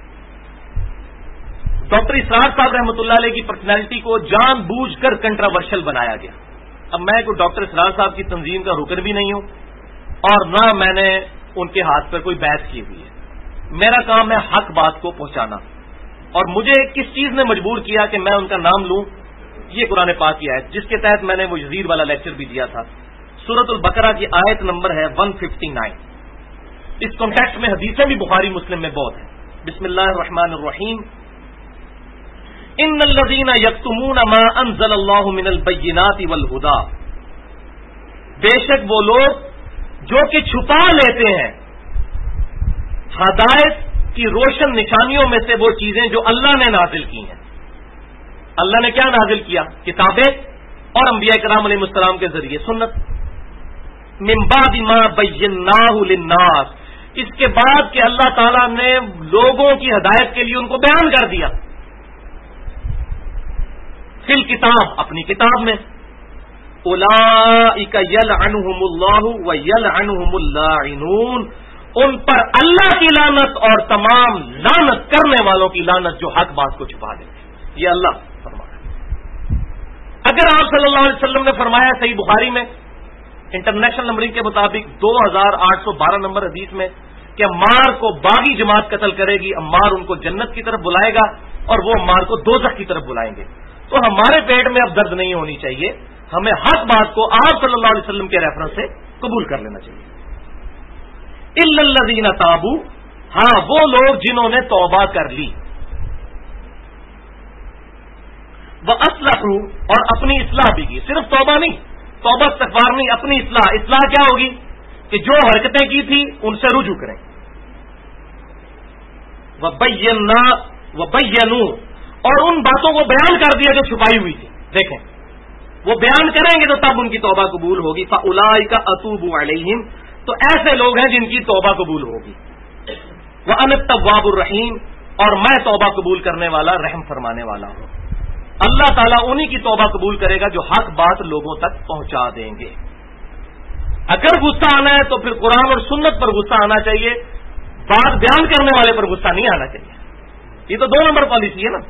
S1: ڈاکٹر اسرار صاحب رحمۃ اللہ علیہ کی پرسنالٹی کو جان بوجھ کر کنٹراورشل بنایا گیا. اب میں کوئی ڈاکٹر اسرار صاحب کی تنظیم کا رکن بھی نہیں ہوں اور نہ میں نے ان کے ہاتھ پر کوئی بحث کی ہوئی ہے. میرا کام ہے حق بات کو پہنچانا، اور مجھے کس چیز نے مجبور کیا کہ میں ان کا نام لوں؟ یہ قرآن پاک کی آیت جس کے تحت میں نے وہ یزید والا لیکچر بھی دیا تھا. سورۃ البقرہ کی آیت نمبر ہے 159. اس کانٹیکسٹ میں حدیثیں بھی بخاری مسلم میں بہت ہیں. بسم اللہ الرحمن الرحیم. ان الذین یکتمون ما انزل اللہ من البینات والہدی، بے شک وہ لوگ جو کہ چھپا لیتے ہیں ہدایت کی روشن نشانیوں میں سے وہ چیزیں جو اللہ نے نازل کی ہیں. اللہ نے کیا نازل کیا؟ کتابیں اور انبیاء کرام علیہ السلام کے ذریعے سنت. من بعد ما بیناہ للناس، اس کے بعد کہ اللہ تعالیٰ نے لوگوں کی ہدایت کے لیے ان کو بیان کر دیا فی الکتاب، اپنی کتاب میں، اولئک یلعنہم اللہ ویلعنہم اللاعنون، ان پر اللہ کی لعنت اور تمام لعنت کرنے والوں کی لعنت جو حق بات کو چھپا دیتے ہیں. یہ اللہ فرمایا. اگر آپ صلی اللہ علیہ وسلم نے فرمایا صحیح بخاری میں انٹرنیشنل نمبرنگ کے مطابق 2812 نمبر حدیث میں کہ عمار کو باغی جماعت قتل کرے گی، عمار ان کو جنت کی طرف بلائے گا اور وہ عمار کو دوزخ کی طرف بلائیں گے، تو ہمارے پیٹ میں اب درد نہیں ہونی چاہیے، ہمیں حق بات کو آپ صلی اللہ علیہ وسلم کے ریفرنس سے قبول کر لینا چاہیے. الا الذین تابوا، ہاں وہ لوگ جنہوں نے توبہ کر لی، وَأَصْلَحُوا، اور اپنی اصلاح بھی کی. صرف توبہ نہیں، توبہ استغفار نہیں، اپنی اصلاح. اصلاح کیا ہوگی کہ جو حرکتیں کی تھی ان سے رجوع کریں. وَبَيَّنُوا، اور ان باتوں کو بیان کر دیا جو چھپائی ہوئی تھی. دیکھیں وہ بیان کریں گے تو تب ان کی توبہ قبول ہوگی. فَأُولَئِكَ أَتُوبُ عَلَيْهِمْ، تو ایسے لوگ ہیں جن کی توبہ قبول ہوگی. وَأَنَا التَّوَّابُ الرَّحِيمُ، اور میں توبہ قبول کرنے والا رحم فرمانے والا ہوں. اللہ تعالیٰ انہی کی توبہ قبول کرے گا جو حق بات لوگوں تک پہنچا دیں گے. اگر غصہ آنا ہے تو پھر قرآن اور سنت پر غصہ آنا چاہیے، بات بیان کرنے والے پر غصہ نہیں آنا چاہیے. یہ تو 2 نمبر پالیسی ہے نا.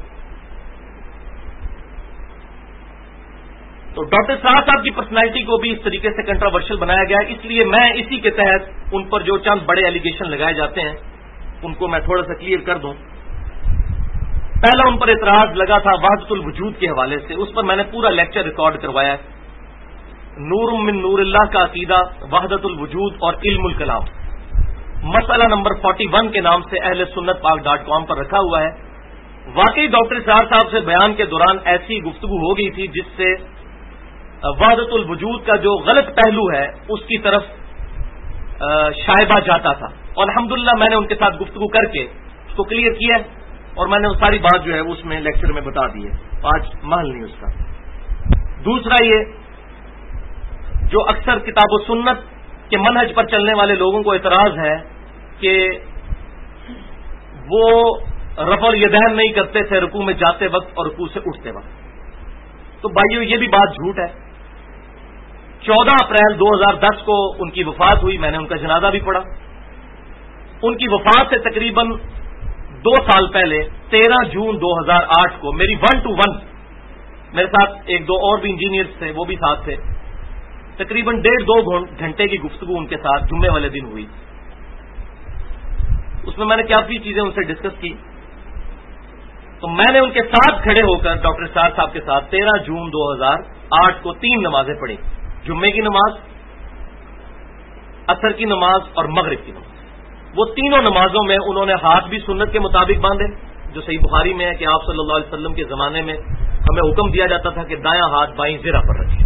S1: تو ڈاکٹر صاحب کی پرسنالٹی کو بھی اس طریقے سے کنٹراورشل بنایا گیا ہے، اس لیے میں اسی کے تحت ان پر جو چند بڑے ایلیگیشن لگائے جاتے ہیں ان کو میں تھوڑا سا کلیئر کر دوں. پہلا ان پر اعتراض لگا تھا وحدت الوجود کے حوالے سے، اس پر میں نے پورا لیکچر ریکارڈ کروایا ہے. نور من نور اللہ کا عقیدہ، وحدت الوجود اور علم الکلام، مسئلہ نمبر 41 کے نام سے اہل سنت پاک.com پر رکھا ہوا ہے. واقعی ڈاکٹر صاحب سے بیان کے دوران ایسی گفتگو ہو گئی تھی جس سے وحدت الوجود کا جو غلط پہلو ہے اس کی طرف شائبہ جاتا تھا، اور الحمدللہ میں نے ان کے ساتھ گفتگو کر کے اس کو کلیئر کیا ہے اور میں نے وہ ساری بات جو ہے اس میں لیکچر میں بتا دی ہے. آج محل نہیں اس کا. دوسرا یہ جو اکثر کتاب و سنت کے منہج پر چلنے والے لوگوں کو اعتراض ہے کہ وہ رفع الیدین نہیں کرتے تھے رکوع میں جاتے وقت اور رکوع سے اٹھتے وقت. تو بھائیو یہ بھی بات جھوٹ ہے. 14 اپریل 2010 کو ان کی وفات ہوئی، میں نے ان کا جنازہ بھی پڑھا. ان کی وفات سے تقریباً 2 سال پہلے 13 جون 2008 کو میری 1-to-1 میرے ساتھ 1-2 اور بھی انجینئرز تھے، وہ بھی ساتھ تھے، تقریباً 1.5-2 گھنٹے کی گفتگو ان کے ساتھ جمعے والے دن ہوئی. اس میں نے کافی چیزیں ان سے ڈسکس کی. تو میں نے ان کے ساتھ کھڑے ہو کر ڈاکٹر صاحب کے ساتھ 13 جون 2008 کو 3 نمازیں پڑھی، جمعے کی نماز، عصر کی نماز اور مغرب کی نماز. وہ تینوں نمازوں میں انہوں نے ہاتھ بھی سنت کے مطابق باندھے، جو صحیح بخاری میں ہے کہ آپ صلی اللہ علیہ وسلم کے زمانے میں ہمیں حکم دیا جاتا تھا کہ دایاں ہاتھ بائیں زرہ پر رکھیں،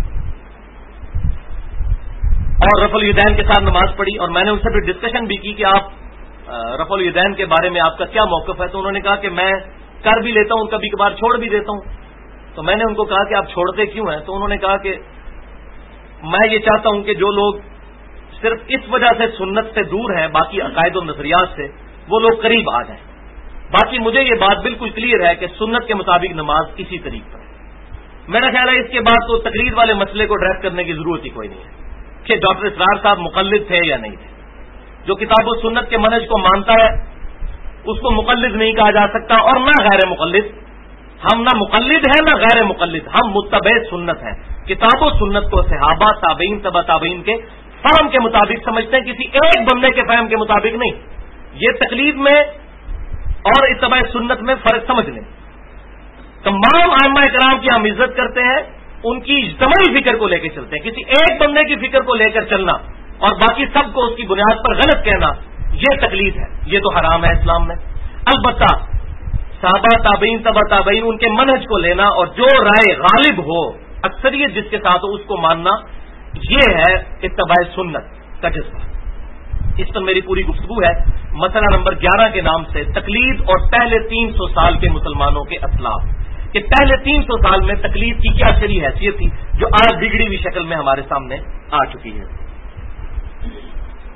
S1: اور رفع الیدین کے ساتھ نماز پڑھی. اور میں نے ان سے پھر ڈسکشن بھی کی کہ آپ رفع الیدین کے بارے میں آپ کا کیا موقف ہے. تو انہوں نے کہا کہ میں کر بھی لیتا ہوں، کبھی کبھار چھوڑ بھی دیتا ہوں. تو میں نے ان کو کہا کہ آپ چھوڑتے کیوں ہیں؟ تو انہوں نے کہا کہ میں یہ چاہتا ہوں کہ جو لوگ صرف اس وجہ سے سنت سے دور ہیں، باقی عقائد و نظریات سے، وہ لوگ قریب آ جائیں. باقی مجھے یہ بات بالکل کلیئر ہے کہ سنت کے مطابق نماز اسی طریقے پر ہے. میرا خیال ہے اس کے بعد تو تقریر والے مسئلے کو ڈریس کرنے کی ضرورت ہی کوئی نہیں ہے کہ ڈاکٹر اسرار صاحب مقلد تھے یا نہیں تھے. جو کتاب و سنت کے منہج کو مانتا ہے اس کو مقلد نہیں کہا جا سکتا، اور نہ غیر مقلد. ہم نہ مقلد ہیں نہ غیر مقلد، ہم متبع سنت ہیں. کتاب و سنت کو صحابہ، تابعین، تبع تابعین کے فہم کے مطابق سمجھتے ہیں، کسی ایک بندے کے فہم کے مطابق نہیں. یہ تقلید میں اور اتباع سنت میں فرق سمجھ لیں. تمام ائمہ کرام کی ہم عزت کرتے ہیں، ان کی اجتماعی فکر کو لے کے چلتے ہیں. کسی ایک بندے کی فکر کو لے کر چلنا اور باقی سب کو اس کی بنیاد پر غلط کہنا، یہ تقلید ہے، یہ تو حرام ہے اسلام میں. البتہ صحابہ، تابعین، تبع تابعین، ان کے منہج کو لینا اور جو رائے غالب ہو، اکثریت جس کے ساتھ ہو، اس کو ماننا، یہ ہے اتباع سنت کا جذبہ. اس پر میری پوری گفتگو ہے. مسئلہ نمبر 11 کے نام سے تقلید اور پہلے 300 سال کے مسلمانوں کے اسلاف، کہ پہلے 300 سال میں تقلید کی کیا شرعی حیثیت تھی جو آج بگڑی ہوئی شکل میں ہمارے سامنے آ چکی ہے.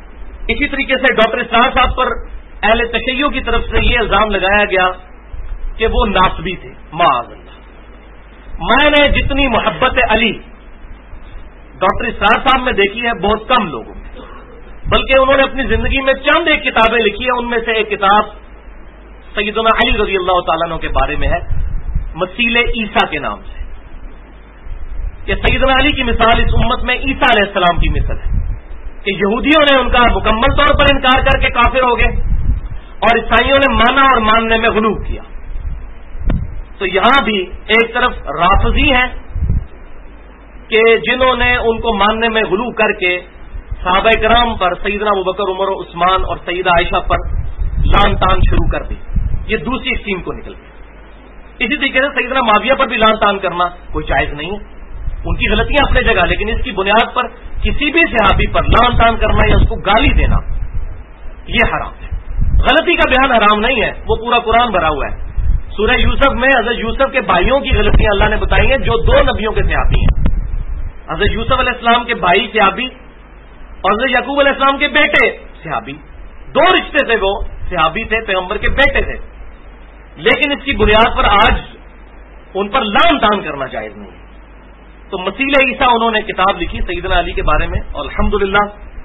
S1: اسی طریقے سے ڈاکٹر اسرار صاحب پر اہل تشیع کی طرف سے یہ الزام لگایا گیا کہ وہ ناسبی تھے. معاذ اللہ. میں نے جتنی محبت علی ڈاکٹر اسرار صاحب میں دیکھی ہے بہت کم لوگوں میں، بلکہ انہوں نے اپنی زندگی میں چند ایک کتابیں لکھی ہیں. ان میں سے ایک کتاب سیدنا علی رضی اللہ تعالیٰ عنہ کے بارے میں ہے، مسیل عیسیٰ کے نام سے، کہ سیدنا علی کی مثال اس امت میں عیسیٰ علیہ السلام کی مثل ہے، کہ یہودیوں نے ان کا مکمل طور پر انکار کر کے کافر ہو گئے اور عیسائیوں نے مانا اور ماننے میں غلو کیا. تو یہاں بھی ایک طرف رافضی ہیں کہ جنہوں نے ان کو ماننے میں غلو کر کے صحابہ کرام پر، سیدنا ابوبکر، عمر و عثمان اور سیدہ عائشہ پر لان تان شروع کر دی. یہ دوسری اسٹریم کو نکل گیا. اسی طریقے سے سیدنا معاویہ پر بھی لان تان کرنا کوئی جائز نہیں ہے، ان کی غلطیاں اپنے جگہ، لیکن اس کی بنیاد پر کسی بھی صحابی پر لان تان کرنا یا اس کو گالی دینا یہ حرام ہے. غلطی کا بیان حرام نہیں ہے، وہ پورا قرآن بھرا ہوا ہے. سورہ یوسف میں حضرت یوسف کے بھائیوں کی غلطیاں اللہ نے بتائی ہیں جو دو نبیوں کے صحابی ہیں. حضرت یوسف علیہ السلام کے بھائی صحابی اور حضرت یعقوب علیہ السلام کے بیٹے صحابی، دو رشتے تھے، وہ صحابی تھے، پیغمبر کے بیٹے تھے. لیکن اس کی بنیاد پر آج ان پر لان تان کرنا جائز نہیں ہے. تو مسیل عیسیٰ انہوں نے کتاب لکھی سیدنا علی کے بارے میں، اور الحمدللہ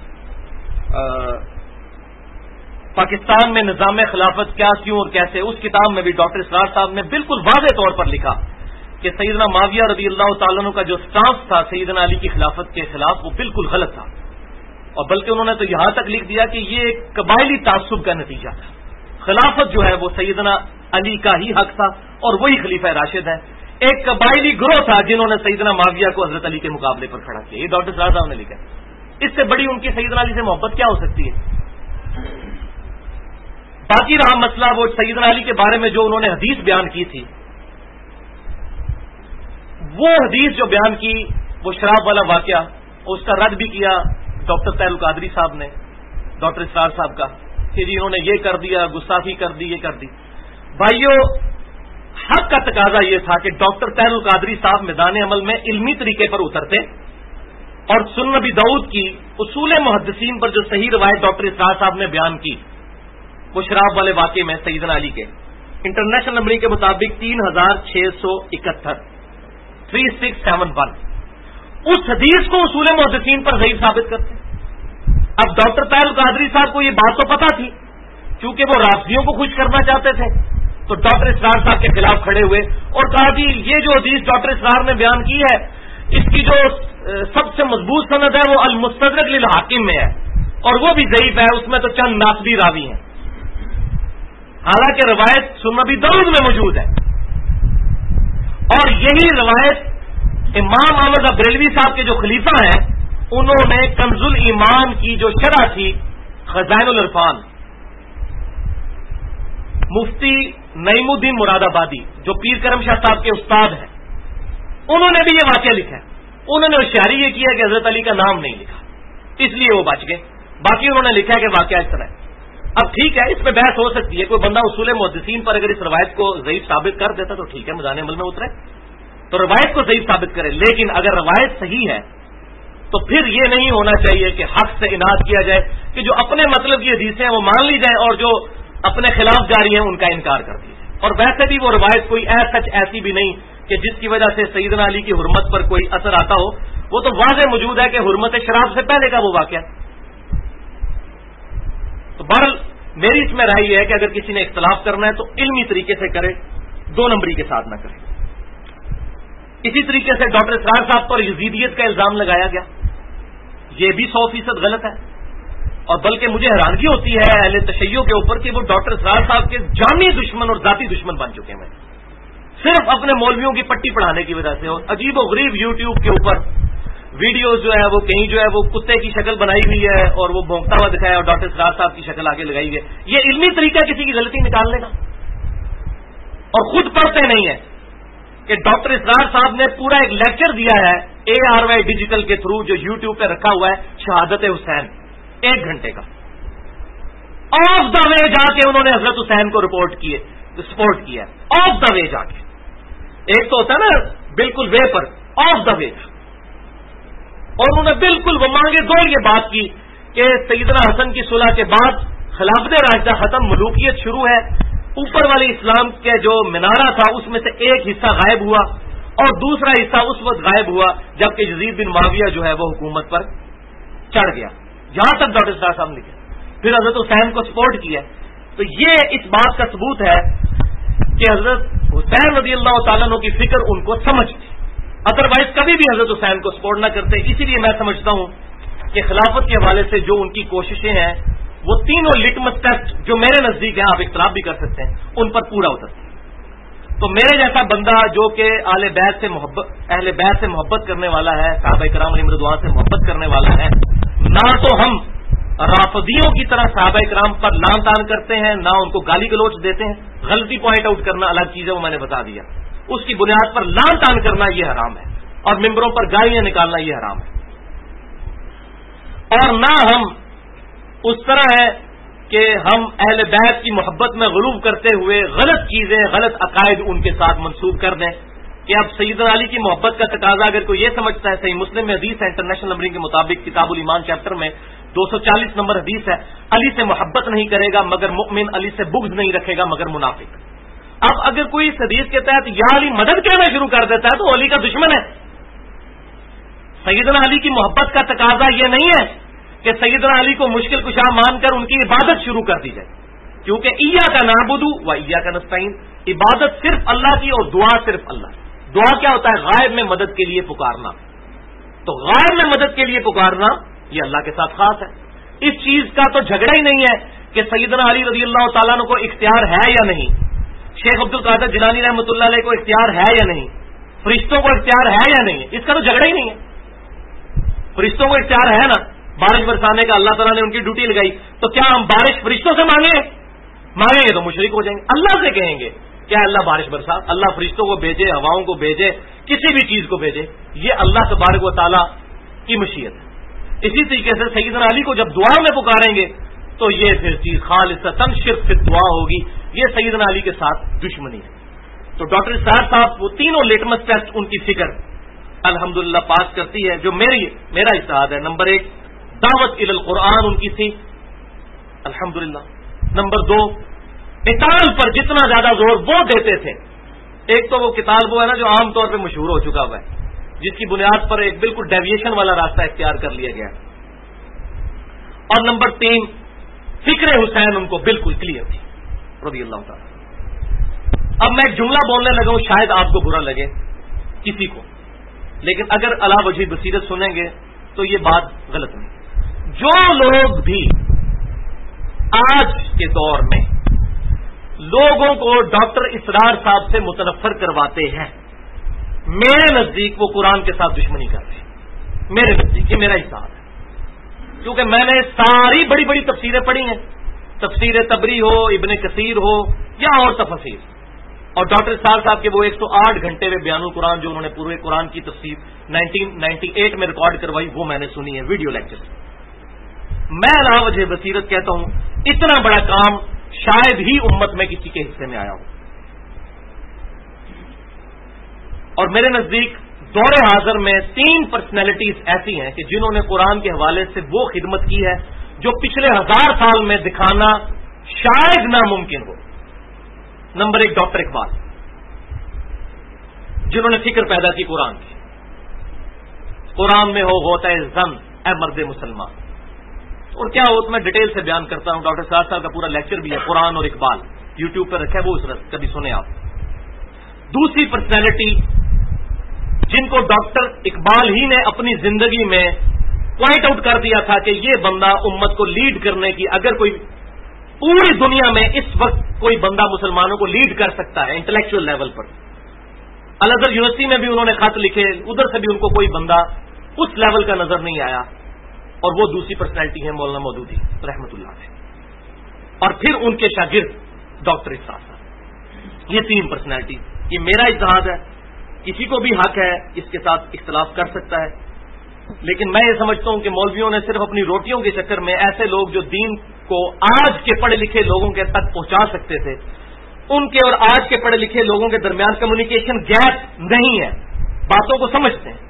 S1: پاکستان میں نظام خلافت کیا، کیوں اور کیسے، اس کتاب میں بھی ڈاکٹر اسرار صاحب نے بالکل واضح طور پر لکھا کہ سیدنا معاویہ رضی اللہ تعالیٰ عنہ کا جو سٹانس تھا سیدنا علی کی خلافت کے خلاف وہ بالکل غلط تھا، اور بلکہ انہوں نے تو یہاں تک لکھ دیا کہ یہ ایک قبائلی تعصب کا نتیجہ تھا. خلافت جو ہے وہ سیدنا علی کا ہی حق تھا اور وہی خلیفہ راشد ہے. ایک قبائلی گروہ تھا جنہوں نے سیدنا معاویہ کو حضرت علی کے مقابلے پر کھڑا کیا. یہ ڈاکٹر اسرار صاحب نے لکھا. اس سے بڑی ان کی سیدنا علی سے محبت کیا ہو سکتی ہے؟ باقی رہا مسئلہ وہ سیدنا علی کے بارے میں جو انہوں نے حدیث بیان کی تھی، وہ حدیث جو بیان کی وہ شراب والا واقعہ، اس کا رد بھی کیا ڈاکٹر طاہر القادری صاحب نے ڈاکٹر اسرار صاحب کا کہ جی انہوں نے یہ کر دیا، گستاخی کر دی، یہ کر دی. بھائیو، حق کا تقاضا یہ تھا کہ ڈاکٹر طاہر القادری صاحب میدان عمل میں علمی طریقے پر اترتے اور سنن نبی داؤد کی اصول محدثین پر جو صحیح روایت ڈاکٹر اسرار صاحب نے بیان کی وہ شراب والے واقعے میں سیدنا علی کے انٹرنیشنل نمبرنگ کے مطابق 3671 3671 اس حدیث کو اصول محدثین پر ضعیف ثابت کرتے. اب ڈاکٹر طاہر القادری صاحب کو یہ بات تو پتا تھی، کیونکہ وہ رافضیوں کو خوش کرنا چاہتے تھے، تو ڈاکٹر اسرار صاحب کے خلاف کھڑے ہوئے اور کہا کہ یہ جو حدیث ڈاکٹر اسرار نے بیان کی ہے اس کی جو سب سے مضبوط سند ہے وہ المستدرک للحاکم میں ہے، اور وہ بھی ضعیف ہے، اس میں تو چند ناسبی راوی ہیں، حالانکہ روایت سنن نبی داؤد میں موجود ہے. اور یہی روایت امام احمد بریلوی صاحب کے جو خلیفہ ہیں انہوں نے کنز الایمان کی جو شرح تھی خزائن العرفان، مفتی نعیم الدین مراد آبادی جو پیر کرم شاہ صاحب کے استاد ہیں، انہوں نے بھی یہ واقعہ لکھا ہے. انہوں نے ہوشیاری یہ کیا کہ حضرت علی کا نام نہیں لکھا، اس لیے وہ بچ گئے. باقی انہوں نے لکھا ہے کہ واقعہ اس طرح ہے. اب ٹھیک ہے، اس میں بحث ہو سکتی ہے، کوئی بندہ اصول محدثین پر اگر اس روایت کو ضعیف ثابت کر دیتا تو ٹھیک ہے، میدان عمل میں اترے تو روایت کو ضعیف ثابت کرے. لیکن اگر روایت صحیح ہے تو پھر یہ نہیں ہونا چاہیے کہ حق سے اناد کیا جائے کہ جو اپنے مطلب کی حدیثیں ہیں وہ مان لی جائیں اور جو اپنے خلاف جاری ہیں ان کا انکار کر دی جائے. اور ویسے بھی وہ روایت کوئی سچ ایسی بھی نہیں کہ جس کی وجہ سے سیدنا علی کی حرمت پر کوئی اثر آتا ہو، وہ تو واضح موجود ہے کہ حرمت شراب سے پہلے کا وہ واقعہ. تو بہرحال میری اس میں رائے یہ ہے کہ اگر کسی نے اختلاف کرنا ہے تو علمی طریقے سے کرے، دو نمبری کے ساتھ نہ کرے. اسی طریقے سے ڈاکٹر اسرار صاحب پر یزیدیت کا الزام لگایا گیا، یہ بھی 100% غلط ہے. اور بلکہ مجھے حیرانگی ہوتی ہے اہل تشیع کے اوپر کہ وہ ڈاکٹر اسرار صاحب کے جامع دشمن اور ذاتی دشمن بن چکے ہیں، صرف اپنے مولویوں کی پٹی پڑھانے کی وجہ سے. اور عجیب و غریب یوٹیوب کے اوپر ویڈیوز جو ہے وہ کہیں جو ہے وہ کتے کی شکل بنائی ہوئی ہے اور وہ بھونکتا ہوا دکھایا اور ڈاکٹر اسرار صاحب کی شکل آگے لگائی گئی. یہ علمی طریقہ کسی کی غلطی نکالنے کا، اور خود پڑھتے نہیں ہیں کہ ڈاکٹر اسرار صاحب نے پورا ایک لیکچر دیا ہے ARY ڈیجیٹل کے تھرو جو یوٹیوب پہ رکھا ہوا ہے، شہادت حسین، 1 گھنٹے کا. آف دا وے جا کے انہوں نے حضرت حسین کو سپورٹ کیا، آف دا وے جا کے. ایک تو ہوتا ہے نا بالکل وے پر، آف دا وے. اور انہوں نے بالکل وہ مانگے دور یہ بات کی کہ سیدنا حسن کی صلح کے بعد خلافت راشدہ ختم، ملوکیت شروع ہے، اوپر والے اسلام کے جو مینارہ تھا اس میں سے ایک حصہ غائب ہوا اور دوسرا حصہ اس وقت غائب ہوا جبکہ یزید بن معاویہ جو ہے وہ حکومت پر چڑھ گیا، جہاں تک ڈاکٹر صاحب نے لکھا، پھر حضرت حسین کو سپورٹ کیا. تو یہ اس بات کا ثبوت ہے کہ حضرت حسین رضی اللہ تعالیٰ عنہ کی فکر ان کو سمجھ تھی، ادروائز کبھی بھی حضرت حسین کو سپورٹ نہ کرتے. اسی لیے میں سمجھتا ہوں کہ خلافت کے حوالے سے جو ان کی کوششیں ہیں وہ تینوں لٹمس ٹیسٹ جو میرے نزدیک ہیں، آپ اختلاف بھی کر سکتے ہیں، ان پر پورا اترتے ہیں. تو میرے جیسا بندہ جو کہ اہل بیت سے محبت کرنے والا ہے، صحابہ کرام علیہم رضوان سے محبت کرنے والا ہے، نہ تو ہم رافضیوں کی طرح صحابہ کرام پر لان تان کرتے ہیں، نہ ان کو گالی گلوچ دیتے ہیں. غلطی پوائنٹ آؤٹ کرنا الگ چیز ہے، وہ میں نے بتا دیا. اس کی بنیاد پر لان تان کرنا یہ حرام ہے، اور ممبروں پر گالیاں نکالنا یہ حرام ہے. اور نہ ہم اس طرح ہے کہ ہم اہل بیت کی محبت میں غلو کرتے ہوئے غلط چیزیں، غلط عقائد ان کے ساتھ منسوب کر دیں کہ اب سیدنا علی کی محبت کا تقاضا اگر کوئی یہ سمجھتا ہے، صحیح مسلم میں حدیث ہے انٹرنیشنل نمبرنگ کے مطابق کتاب الایمان چیپٹر میں 240 نمبر حدیث ہے، علی سے محبت نہیں کرے گا مگر مؤمن، علی سے بغض نہیں رکھے گا مگر منافق. اب اگر کوئی اس حدیث کے تحت یا علی مدد کہنا شروع کر دیتا ہے تو علی کا دشمن ہے. سیدنا علی کی محبت کا تقاضا یہ نہیں ہے کہ سیدنا علی کو مشکل کشا مان کر ان کی عبادت شروع کر دی جائے، کیونکہ ایاک نعبد و ایاک نستعین، عبادت صرف اللہ کی اور دعا صرف اللہ. دعا کیا ہوتا ہے؟ غائب میں مدد کے لیے پکارنا. تو غائب میں مدد کے لیے پکارنا یہ اللہ کے ساتھ خاص ہے. اس چیز کا تو جھگڑا ہی نہیں ہے کہ سیدنا علی رضی اللہ تعالیٰ عنہ کو اختیار ہے یا نہیں، شیخ عبد القادر جیلانی رحمۃ اللہ علیہ کو اختیار ہے یا نہیں، فرشتوں کو اختیار ہے یا نہیں، اس کا تو جھگڑا ہی نہیں ہے. فرشتوں کو اختیار ہے نا بارش برسانے کا، اللہ تعالیٰ نے ان کی ڈیوٹی لگائی، تو کیا ہم بارش فرشتوں سے مانگیں گے تو مشرک ہو جائیں گے. اللہ سے کہیں گے کیا اللہ بارش برسا، اللہ فرشتوں کو بھیجے، ہواؤں کو بھیجے، کسی بھی چیز کو بھیجے، یہ اللہ تبارک و تعالیٰ کی مشیت ہے. اسی طریقے سے سیدنا علی کو جب دعا میں پکاریں گے تو یہ پھر چیز خالصتاً شرک فی دعا ہوگی، یہ سیدنا علی کے ساتھ دشمنی ہے. تو ڈاکٹر اسرار صاحب وہ تینوں لیٹمس ٹیسٹ ان کی فکر الحمدللہ پاس کرتی ہے جو میرا اجتہاد ہے. نمبر 1 دعوت الی القرآن ان کی تھی الحمدللہ. نمبر 2 قتال پر جتنا زیادہ زور وہ دیتے تھے. ایک تو وہ قتال وہ ہے نا جو عام طور پہ مشہور ہو چکا ہوا ہے، جس کی بنیاد پر ایک بالکل ڈیویشن والا راستہ اختیار کر لیا گیا. اور نمبر 3 فکر حسین ان کو بالکل کلیئر تھی رضی اللہ تعالیٰ. اب میں ایک جملہ بولنے لگا ہوں، شاید آپ کو برا لگے کسی کو، لیکن اگر علی وجہ بصیرت سنیں گے تو یہ بات غلط نہیں. جو لوگ بھی آج کے دور میں لوگوں کو ڈاکٹر اسرار صاحب سے متنفر کرواتے ہیں، میرے نزدیک وہ قرآن کے ساتھ دشمنی کرتے ہیں. میرے نزدیک یہ میرا حساب ہے، کیونکہ میں نے ساری بڑی بڑی تفسیریں پڑھی ہیں، تفسیر تبری ہو، ابن کثیر ہو یا اور تفسیر، اور ڈاکٹر اسرار صاحب کے وہ 108 گھنٹے میں بیان القرآن جو انہوں نے پورے قرآن کی تفسیر 1998 میں ریکارڈ کروائی وہ میں نے سنی ہے ویڈیو لیکچر. میں علی وجہ بصیرت کہتا ہوں اتنا بڑا کام شاید ہی امت میں کسی کے حصے میں آیا ہو. اور میرے نزدیک دور حاضر میں 3 پرسنالٹیز ایسی ہیں کہ جنہوں نے قرآن کے حوالے سے وہ خدمت کی ہے جو پچھلے 1000 سال میں دکھانا شاید ناممکن ہو. نمبر 1 ڈاکٹر اقبال، جنہوں نے فکر پیدا کی قرآن کی. قرآن میں ہوتا ہے زن اے مرد مسلمان، اور کیا ہو میں ڈیٹیل سے بیان کرتا ہوں. ڈاکٹر صاحب کا پورا لیکچر بھی ہے قرآن اور اقبال، یوٹیوب پہ رکھا ہے، وہ اس کبھی سنیں آپ. دوسری پرسنالٹی جن کو ڈاکٹر اقبال ہی نے اپنی زندگی میں پوائنٹ آؤٹ کر دیا تھا کہ یہ بندہ امت کو لیڈ کرنے کی، اگر کوئی پوری دنیا میں اس وقت کوئی بندہ مسلمانوں کو لیڈ کر سکتا ہے انٹلیکچوئل لیول پر. الازہر یونیورسٹی میں بھی انہوں نے خط لکھے، ادھر سے بھی ان کو کوئی بندہ اس لیول کا نظر نہیں آیا. اور وہ دوسری پرسنالٹی ہے مولانا مودودی رحمۃ اللہ علیہ، اور پھر ان کے شاگرد ڈاکٹر اسرار صاحب. یہ 3 پرسنالٹی، یہ میرا اجتہاد ہے. کسی کو بھی حق ہے اس کے ساتھ اختلاف کر سکتا ہے، لیکن میں یہ سمجھتا ہوں کہ مولویوں نے صرف اپنی روٹیوں کے چکر میں ایسے لوگ جو دین کو آج کے پڑھے لکھے لوگوں کے تک پہنچا سکتے تھے، ان کے اور آج کے پڑھے لکھے لوگوں کے درمیان کمیونیکیشن گیپ نہیں ہے، باتوں کو سمجھتے ہیں.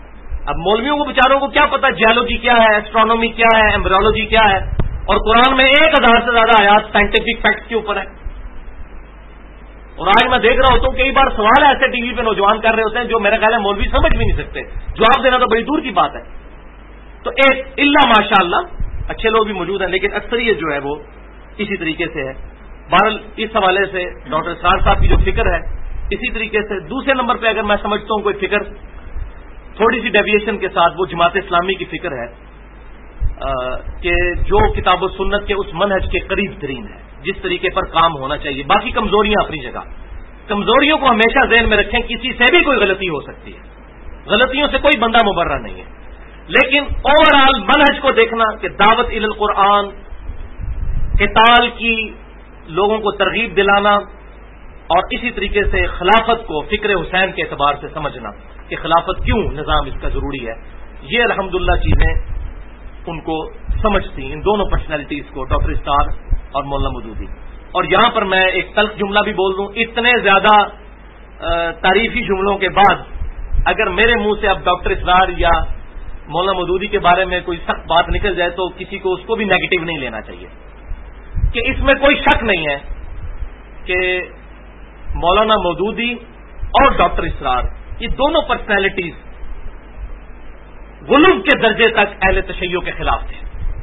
S1: اب مولویوں کو بیچاروں کو کیا پتا جیولوجی کیا ہے، ایسٹرونومی کیا ہے، ایمبریولوجی کیا ہے، اور قرآن میں 1000 سے زیادہ آیات سائنٹیفک فیکٹ کے اوپر ہے. اور آج میں دیکھ رہا ہوتا ہوں کئی بار سوال ایسے ٹی وی پہ نوجوان کر رہے ہوتے ہیں جو میرا خیال ہے مولوی سمجھ بھی نہیں سکتے، جواب دینا تو بڑی دور کی بات ہے. تو ایک اللہ ماشاء اللہ اچھے لوگ بھی موجود ہیں، لیکن اکثریت جو ہے وہ اسی طریقے سے ہے. بہرحال اس حوالے سے ڈاکٹر اسرار صاحب کی جو فکر ہے اسی طریقے سے. دوسرے نمبر پہ اگر میں سمجھتا ہوں کوئی فکر تھوڑی سی ڈیویشن کے ساتھ، وہ جماعت اسلامی کی فکر ہے کہ جو کتاب و سنت کے اس منہج کے قریب ترین ہے، جس طریقے پر کام ہونا چاہیے. باقی کمزوریاں اپنی جگہ، کمزوریوں کو ہمیشہ ذہن میں رکھیں. کسی سے بھی کوئی غلطی ہو سکتی ہے، غلطیوں سے کوئی بندہ مبرہ نہیں ہے، لیکن اوور آل منہج کو دیکھنا کہ دعوت الی القرآن، قتال کی لوگوں کو ترغیب دلانا، اور اسی طریقے سے خلافت کو فکر حسین کے اعتبار سے سمجھنا کہ خلافت کیوں نظام اس کا ضروری ہے. یہ الحمدللہ چیزیں ان کو سمجھتی، ان دونوں پرسنالٹیز کو، ڈاکٹر اسرار اور مولانا مودودی. اور یہاں پر میں ایک تلخ جملہ بھی بول دوں، اتنے زیادہ تعریفی جملوں کے بعد اگر میرے منہ سے اب ڈاکٹر اسرار یا مولانا مودودی کے بارے میں کوئی سخت بات نکل جائے تو کسی کو اس کو بھی نیگیٹو نہیں لینا چاہیے، کہ اس میں کوئی شک نہیں ہے کہ مولانا مودودی اور ڈاکٹر اسرار یہ دونوں پرسنالٹیز غلو کے درجے تک اہل تشیع کے خلاف تھے،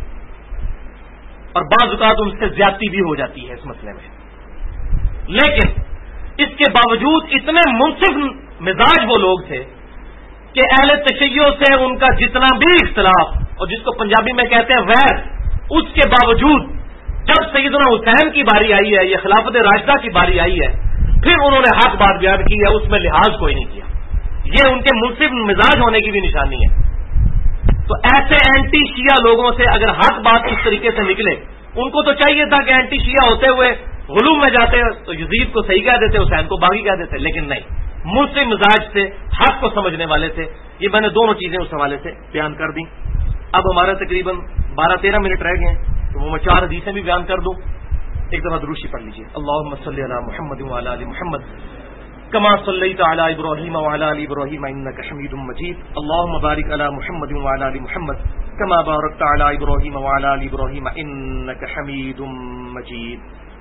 S1: اور بعض اوقات ان سے زیادتی بھی ہو جاتی ہے اس مسئلے میں. لیکن اس کے باوجود اتنے منصف مزاج وہ لوگ تھے کہ اہل تشیع سے ان کا جتنا بھی اختلاف، اور جس کو پنجابی میں کہتے ہیں ویر، اس کے باوجود جب سیدنا حسین کی باری آئی ہے یا خلافت راشدہ کی باری آئی ہے، پھر انہوں نے حق بات بیان کی ہے، اس میں لحاظ کوئی نہیں کیا. یہ ان کے منصف مزاج ہونے کی بھی نشانی ہے. تو ایسے اینٹی شیعہ لوگوں سے اگر حق بات اس طریقے سے نکلے، ان کو تو چاہیے تھا کہ اینٹی شیعہ ہوتے ہوئے غلو میں جاتے تو یزید کو صحیح کہہ دیتے، حسین کو باغی کہہ دیتے، لیکن نہیں، منصف مزاج سے، حق کو سمجھنے والے تھے. یہ میں نے دونوں چیزیں اس حوالے سے بیان کر دیں. اب ہمارا تقریباً 12-13 منٹ رہ گئے ہیں، تو وہ میں 4 حدیثیں بھی بیان کر دوں. ایک دفعہ دروشی پڑھ لیجیے. اللہم صلی علی محمد وعلی آل محمد کما صلیت علی ابراہیم وعلی آل ابراہیم انک حمید مجید. اللہم بارک علی محمد وعلی آل محمد کما بارکت علی ابراہیم وعلی آل ابراہیم انک حمید مجید.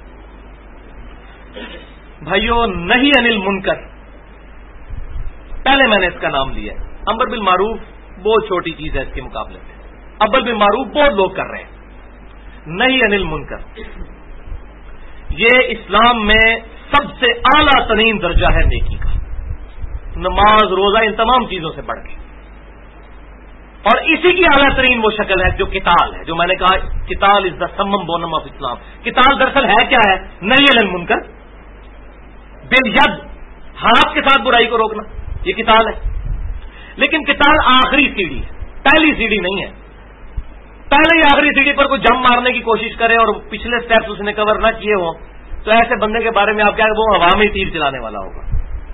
S1: بھائیو، نہی عن المنکر، پہلے میں نے اس کا نام لیا. امر بالمعروف بہت چھوٹی چیز ہے اس کے مقابلے میں. امر بالمعروف بہت لوگ کر رہے ہیں. نہی عن المنکر یہ اسلام میں سب سے اعلیٰ ترین درجہ ہے نیکی کا. نماز، روزہ، ان تمام چیزوں سے بڑھ کے. اور اسی کی اعلیٰ ترین وہ شکل ہے جو قتال ہے، جو میں نے کہا قتال is the summum bonum of اسلام. قتال دراصل ہے کیا ہے؟ نہی عن المنکر بالید، ہاتھ کے ساتھ برائی کو روکنا، یہ قتال ہے. لیکن قتال آخری سیڑھی ہے، پہلی سیڑھی نہیں ہے. پہلے ہی آخری سیڑھی پر کوئی جم مارنے کی کوشش کرے اور پچھلے سٹیپس اس نے کور نہ کیے ہوں تو ایسے بندے کے بارے میں آپ کیا وہ ہوا میں تیر چلانے والا ہوگا.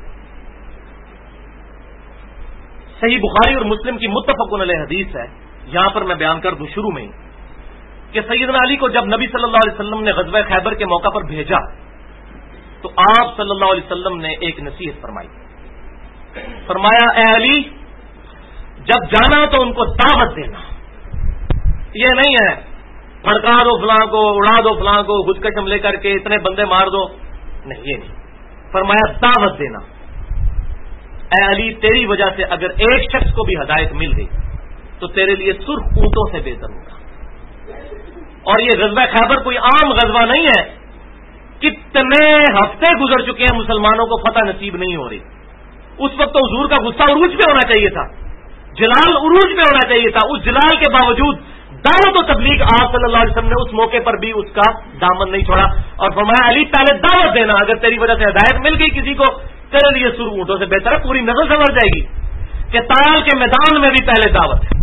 S1: صحیح بخاری اور مسلم کی متفق علیہ حدیث ہے، یہاں پر میں بیان کر دوں شروع میں ہی کہ سیدنا علی کو جب نبی صلی اللہ علیہ وسلم نے غزوہ خیبر کے موقع پر بھیجا تو آپ صلی اللہ علیہ وسلم نے ایک نصیحت فرمائی. فرمایا، اے علی، جب جانا تو ان کو دعوت دینا. یہ نہیں ہے پھڑکا دو فلاں کو، اڑا دو فلاں کو، خودکش حملے کر کے اتنے بندے مار دو، نہیں، یہ نہیں. فرمایا دعوت دینا. اے علی، تیری وجہ سے اگر ایک شخص کو بھی ہدایت مل گئی تو تیرے لیے سرخ اونٹوں سے بہتر ہوگا. اور یہ غزوہ خیبر کوئی عام غزوہ نہیں ہے. کتنے ہفتے گزر چکے ہیں مسلمانوں کو فتح نصیب نہیں ہو رہی. اس وقت تو حضور کا غصہ عروج پہ ہونا چاہیے تھا، جلال عروج پہ ہونا چاہیے تھا. اس جلال کے باوجود دعوت و تبلیغ آپ صلی اللہ علیہ وسلم نے اس موقع پر بھی اس کا دامن نہیں چھوڑا اور فرمایا علی پہلے دعوت دینا، اگر تیری وجہ سے ہدایت مل گئی کسی کو تیرے لیے سرخ اونٹوں سے بہتر ہے، پوری نسل سنور جائے گی. کہ تال کے میدان میں بھی پہلے دعوت ہے.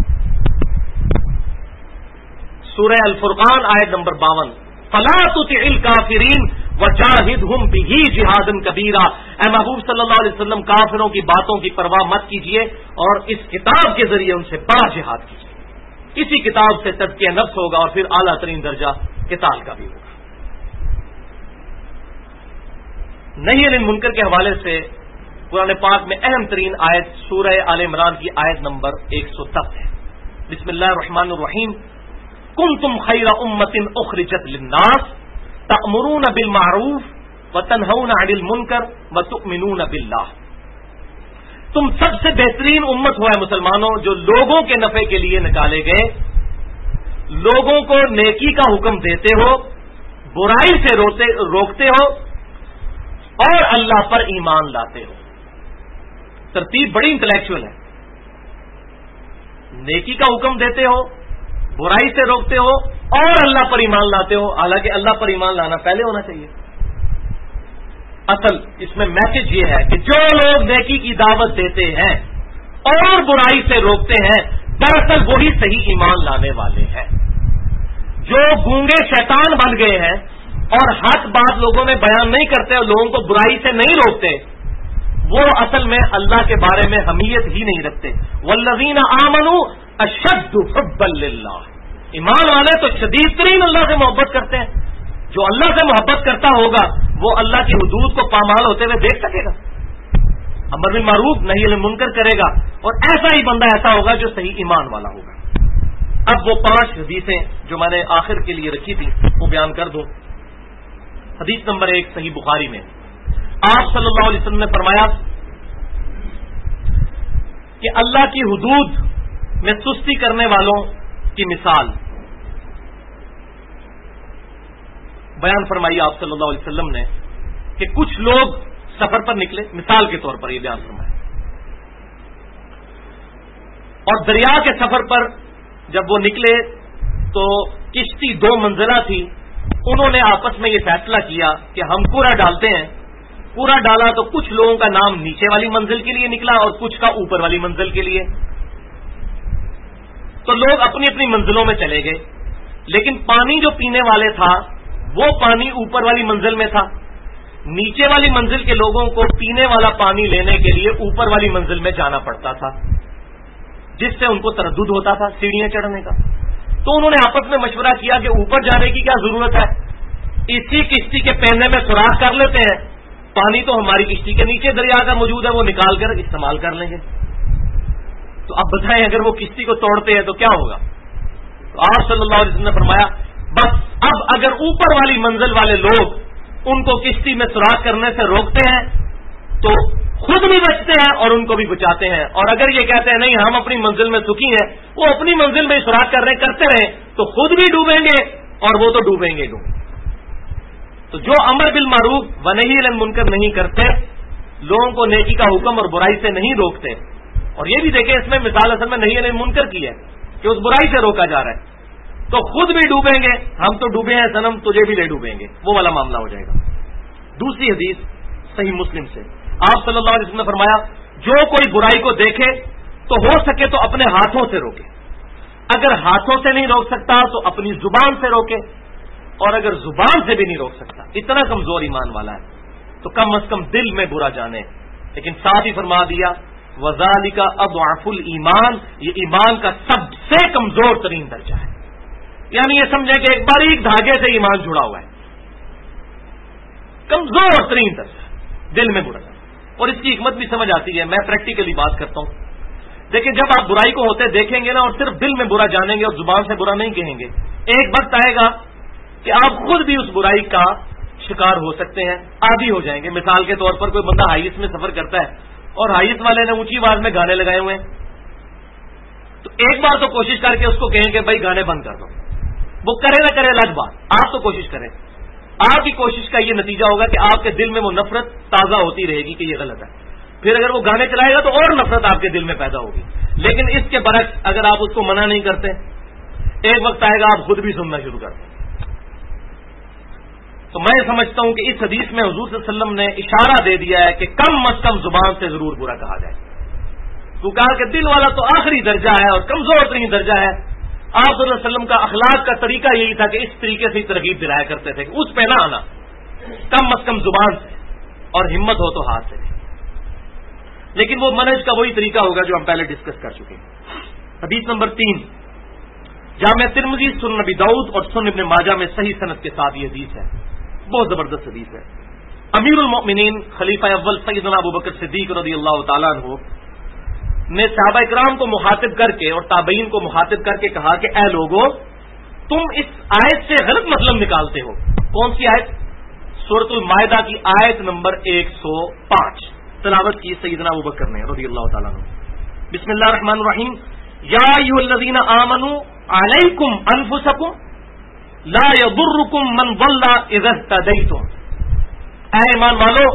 S1: سورہ الفرقان آیت نمبر 52، فلا تطع الکافرین وجاہدہم بہ جہادا کبیرا. اے محبوب صلی اللہ علیہ وسلم، کافروں کی باتوں کی پرواہ مت کیجیے اور اس کتاب کے ذریعے ان سے بڑا جہاد کیجیے. اسی کتاب سے تزکیہ نفس ہوگا اور پھر اعلیٰ ترین درجہ قتال کا بھی ہوگا. نہی عن المنکر کے حوالے سے قرآن پاک میں اہم ترین آیت سورہ آل عمران کی آیت نمبر 110 ہے. بسم اللہ الرحمن الرحیم. کنتم خیر امۃ اخرجت للناس تأمرون بالمعروف وتنہون عن المنکر وتؤمنون باللہ. تم سب سے بہترین امت ہو ہے مسلمانوں جو لوگوں کے نفع کے لیے نکالے گئے، لوگوں کو نیکی کا حکم دیتے ہو، برائی سے روکتے ہو اور اللہ پر ایمان لاتے ہو. ترتیب بڑی انٹلیکچوئل ہے. نیکی کا حکم دیتے ہو، برائی سے روکتے ہو اور اللہ پر ایمان لاتے ہو. حالانکہ اللہ پر ایمان لانا پہلے ہونا چاہیے. اصل اس میں میسج یہ ہے کہ جو لوگ نیکی کی دعوت دیتے ہیں اور برائی سے روکتے ہیں دراصل وہی صحیح ایمان لانے والے ہیں. جو گونگے شیطان بن گئے ہیں اور حق بات لوگوں میں بیان نہیں کرتے اور لوگوں کو برائی سے نہیں روکتے، وہ اصل میں اللہ کے بارے میں حمیت ہی نہیں رکھتے. والذین آمنوا اشد حبا للہ. ایمان والے تو شدید ترین اللہ سے محبت کرتے ہیں. جو اللہ سے محبت کرتا ہوگا وہ اللہ کی حدود کو پامال ہوتے ہوئے دیکھ سکے گا، امر بالمعروف نہی عن المنکر کرے گا، اور ایسا ہی بندہ ایسا ہوگا جو صحیح ایمان والا ہوگا. اب وہ 5 حدیثیں جو میں نے آخر کے لیے رکھی تھی وہ بیان کر دوں. حدیث نمبر 1 صحیح بخاری میں آپ صلی اللہ علیہ وسلم نے فرمایا کہ اللہ کی حدود میں سستی کرنے والوں کی مثال بیان فرمائی آپ صلی اللہ علیہ وسلم نے کہ کچھ لوگ سفر پر نکلے، مثال کے طور پر یہ بیان فرمایا، اور دریا کے سفر پر جب وہ نکلے تو کشتی 2 منزلہ تھی. انہوں نے آپس میں یہ فیصلہ کیا کہ ہم کوڑا ڈالتے ہیں. کوڑا ڈالا تو کچھ لوگوں کا نام نیچے والی منزل کے لیے نکلا اور کچھ کا اوپر والی منزل کے لیے. تو لوگ اپنی اپنی منزلوں میں چلے گئے، لیکن پانی جو پینے والے تھا وہ پانی اوپر والی منزل میں تھا. نیچے والی منزل کے لوگوں کو پینے والا پانی لینے کے لیے اوپر والی منزل میں جانا پڑتا تھا، جس سے ان کو تردد ہوتا تھا سیڑھیاں چڑھنے کا. تو انہوں نے آپس میں مشورہ کیا کہ اوپر جانے کی کیا ضرورت ہے، اسی کشتی کے پہنے میں سوراخ کر لیتے ہیں، پانی تو ہماری کشتی کے نیچے دریا کا موجود ہے، وہ نکال کر استعمال کر لیں گے. تو اب بتائیں اگر وہ کشتی کو توڑتے ہیں تو کیا ہوگا؟ تو آپ صلی اللہ علیہ وسلم نے فرمایا بس اب اگر اوپر والی منزل والے لوگ ان کو کشتی میں سوراخ کرنے سے روکتے ہیں تو خود بھی بچتے ہیں اور ان کو بھی بچاتے ہیں، اور اگر یہ کہتے ہیں نہیں ہم اپنی منزل میں سکھی ہیں، وہ اپنی منزل میں سوراخ کرتے رہیں تو خود بھی ڈوبیں گے اور وہ تو ڈوبیں گے. تو جو امر بالمعروف و نہی عن المنکر نہیں کرتے، لوگوں کو نیکی کا حکم اور برائی سے نہیں روکتے، اور یہ بھی دیکھیں اس میں مثال اصل میں نہی عن المنکر کی ہے کہ اس برائی سے روکا جا رہا ہے، تو خود بھی ڈوبیں گے. ہم تو ڈوبے ہیں صنم تجھے بھی لے ڈوبیں گے، وہ والا معاملہ ہو جائے گا. دوسری حدیث صحیح مسلم سے آپ صلی اللہ علیہ وسلم نے فرمایا جو کوئی برائی کو دیکھے تو ہو سکے تو اپنے ہاتھوں سے روکے، اگر ہاتھوں سے نہیں روک سکتا تو اپنی زبان سے روکے، اور اگر زبان سے بھی نہیں روک سکتا، اتنا کمزور ایمان والا ہے تو کم از کم دل میں برا جانے. لیکن ساتھ ہی فرما دیا وذالک اضعف الایمان، یہ ایمان کا سب سے کمزور ترین درجہ ہے. یعنی یہ سمجھیں کہ ایک باریک دھاگے سے ایمان جڑا ہوا ہے، کمزور ترین درجہ دل میں برا. اور اس کی حکمت بھی سمجھ آتی ہے. میں پریکٹیکلی بات کرتا ہوں. دیکھیں جب آپ برائی کو ہوتے دیکھیں گے نا اور صرف دل میں برا جانیں گے اور زبان سے برا نہیں کہیں گے، ایک وقت آئے گا کہ آپ خود بھی اس برائی کا شکار ہو سکتے ہیں، عادی ہو جائیں گے. مثال کے طور پر کوئی بندہ ہائیس میں سفر کرتا ہے اور ہائیس والے نے اونچی آواز میں گانے لگائے ہوئے ہیں، تو ایک بار تو کوشش کر کے اس کو کہیں کہ بھائی گانے بند کر دو. وہ کرے نہ کرے الگ بات، آپ تو کوشش کریں. آپ کی کوشش کا یہ نتیجہ ہوگا کہ آپ کے دل میں وہ نفرت تازہ ہوتی رہے گی کہ یہ غلط ہے. پھر اگر وہ گانے چلائے گا تو اور نفرت آپ کے دل میں پیدا ہوگی. لیکن اس کے برعکس اگر آپ اس کو منع نہیں کرتے، ایک وقت آئے گا آپ خود بھی سننا شروع کرتے. تو میں سمجھتا ہوں کہ اس حدیث میں حضور صلی اللہ علیہ وسلم نے اشارہ دے دیا ہے کہ کم از کم زبان سے ضرور برا کہا جائے. تو کہا کہ دل والا تو آخری درجہ ہے اور کمزور ترین درجہ ہے. آپ صلی اللہ علیہ وسلم کا اخلاق کا طریقہ یہی تھا کہ اس طریقے سے ترغیب دلایا کرتے تھے کہ اس پہ نہ آنا، کم از کم زبان سے، اور ہمت ہو تو ہاتھ سے. لیکن وہ منہج کا وہی طریقہ ہوگا جو ہم پہلے ڈسکس کر چکے ہیں. حدیث نمبر 3 جامع ترمذی، سنن نبی داؤد اور سنن ابن ماجہ میں صحیح سند کے ساتھ یہ حدیث ہے. بہت زبردست حدیث ہے. امیر المؤمنین خلیفہ اول سیدنا ابو بکر صدیق رضی اللہ تعالیٰ عنہ نے صحابہ اکرام کو مخاطب کر کے اور تابعین کو مخاطب کر کے کہا کہ اے لوگو، تم اس آیت سے غلط مطلب نکالتے ہو. کون سی آیت؟ سورۃ المائدہ کی آیت نمبر 105 تلاوت کی سیدنا ابو بکر نے رضی اللہ تعالیٰ عنہ. بسم اللہ الرحمن الرحیم. یا ایھا الذین آمنوا علیکم انفسکم لا یضرکم من ضل اذا اهتدیتم. اے ایمان والو،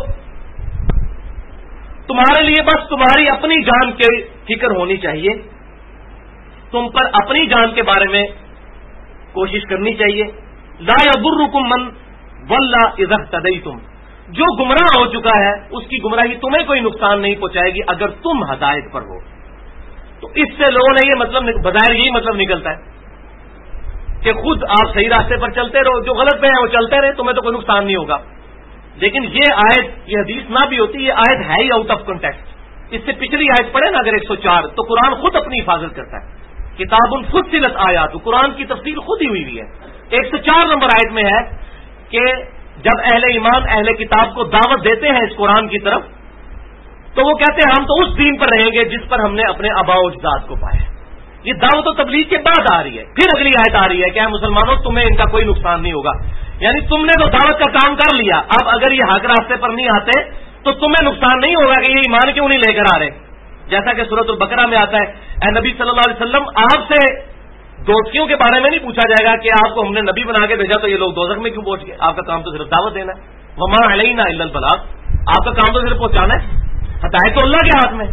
S1: تمہارے لیے بس تمہاری اپنی جان کی فکر ہونی چاہیے، تم پر اپنی جان کے بارے میں کوشش کرنی چاہیے. لا یضرکم من ضل اذا اهتدیتم. جو گمراہ ہو چکا ہے اس کی گمراہی تمہیں کوئی نقصان نہیں پہنچائے گی اگر تم ہدایت پر ہو. تو اس سے لوگوں نے یہ مطلب بظاہر یہی مطلب نکلتا ہے کہ خود آپ صحیح راستے پر چلتے رہو، جو غلط پہ ہے وہ چلتے رہے، تمہیں تو کوئی نقصان نہیں ہوگا. لیکن یہ آیت، یہ حدیث نہ بھی ہوتی، یہ آیت ہے ہی آؤٹ آف کنٹیکسٹ. اس سے پچھلی آیت پڑھے نا اگر 104، تو قرآن خود اپنی حفاظت کرتا ہے. کتاب فصلت آیات، قرآن کی تفصیل خود ہی ہوئی ہے. 104 نمبر آیت میں ہے کہ جب اہل ایمان اہل کتاب کو دعوت دیتے ہیں اس قرآن کی طرف، تو وہ کہتے ہیں ہم تو اس دین پر رہیں گے جس پر ہم نے اپنے آباء و اجداد کو پایا. یہ دعوت و تبلیغ کے بعد آ رہی ہے. پھر اگلی آیت آ رہی ہے کہ اے مسلمانوں تمہیں ان کا کوئی نقصان نہیں ہوگا. یعنی تم نے تو دعوت کا کام کر لیا، اب اگر یہ حق راستے پر نہیں آتے تو تمہیں نقصان نہیں ہوگا کہ یہ ایمان کیوں نہیں لے کر آ رہے. جیسا کہ سورۃ البقرہ میں آتا ہے، اے نبی صلی اللہ علیہ وسلم آپ سے دوستیوں کے بارے میں نہیں پوچھا جائے گا کہ آپ کو ہم نے نبی بنا کے بھیجا تو یہ لوگ دوزخ میں کیوں پہنچ گئے. آپ کا کام تو صرف دعوت دینا ہے. وما علینا الا البلاغ. آپ کا کام تو صرف پہنچانا ہے. ہدایت تو اللہ کے ہاتھ میں.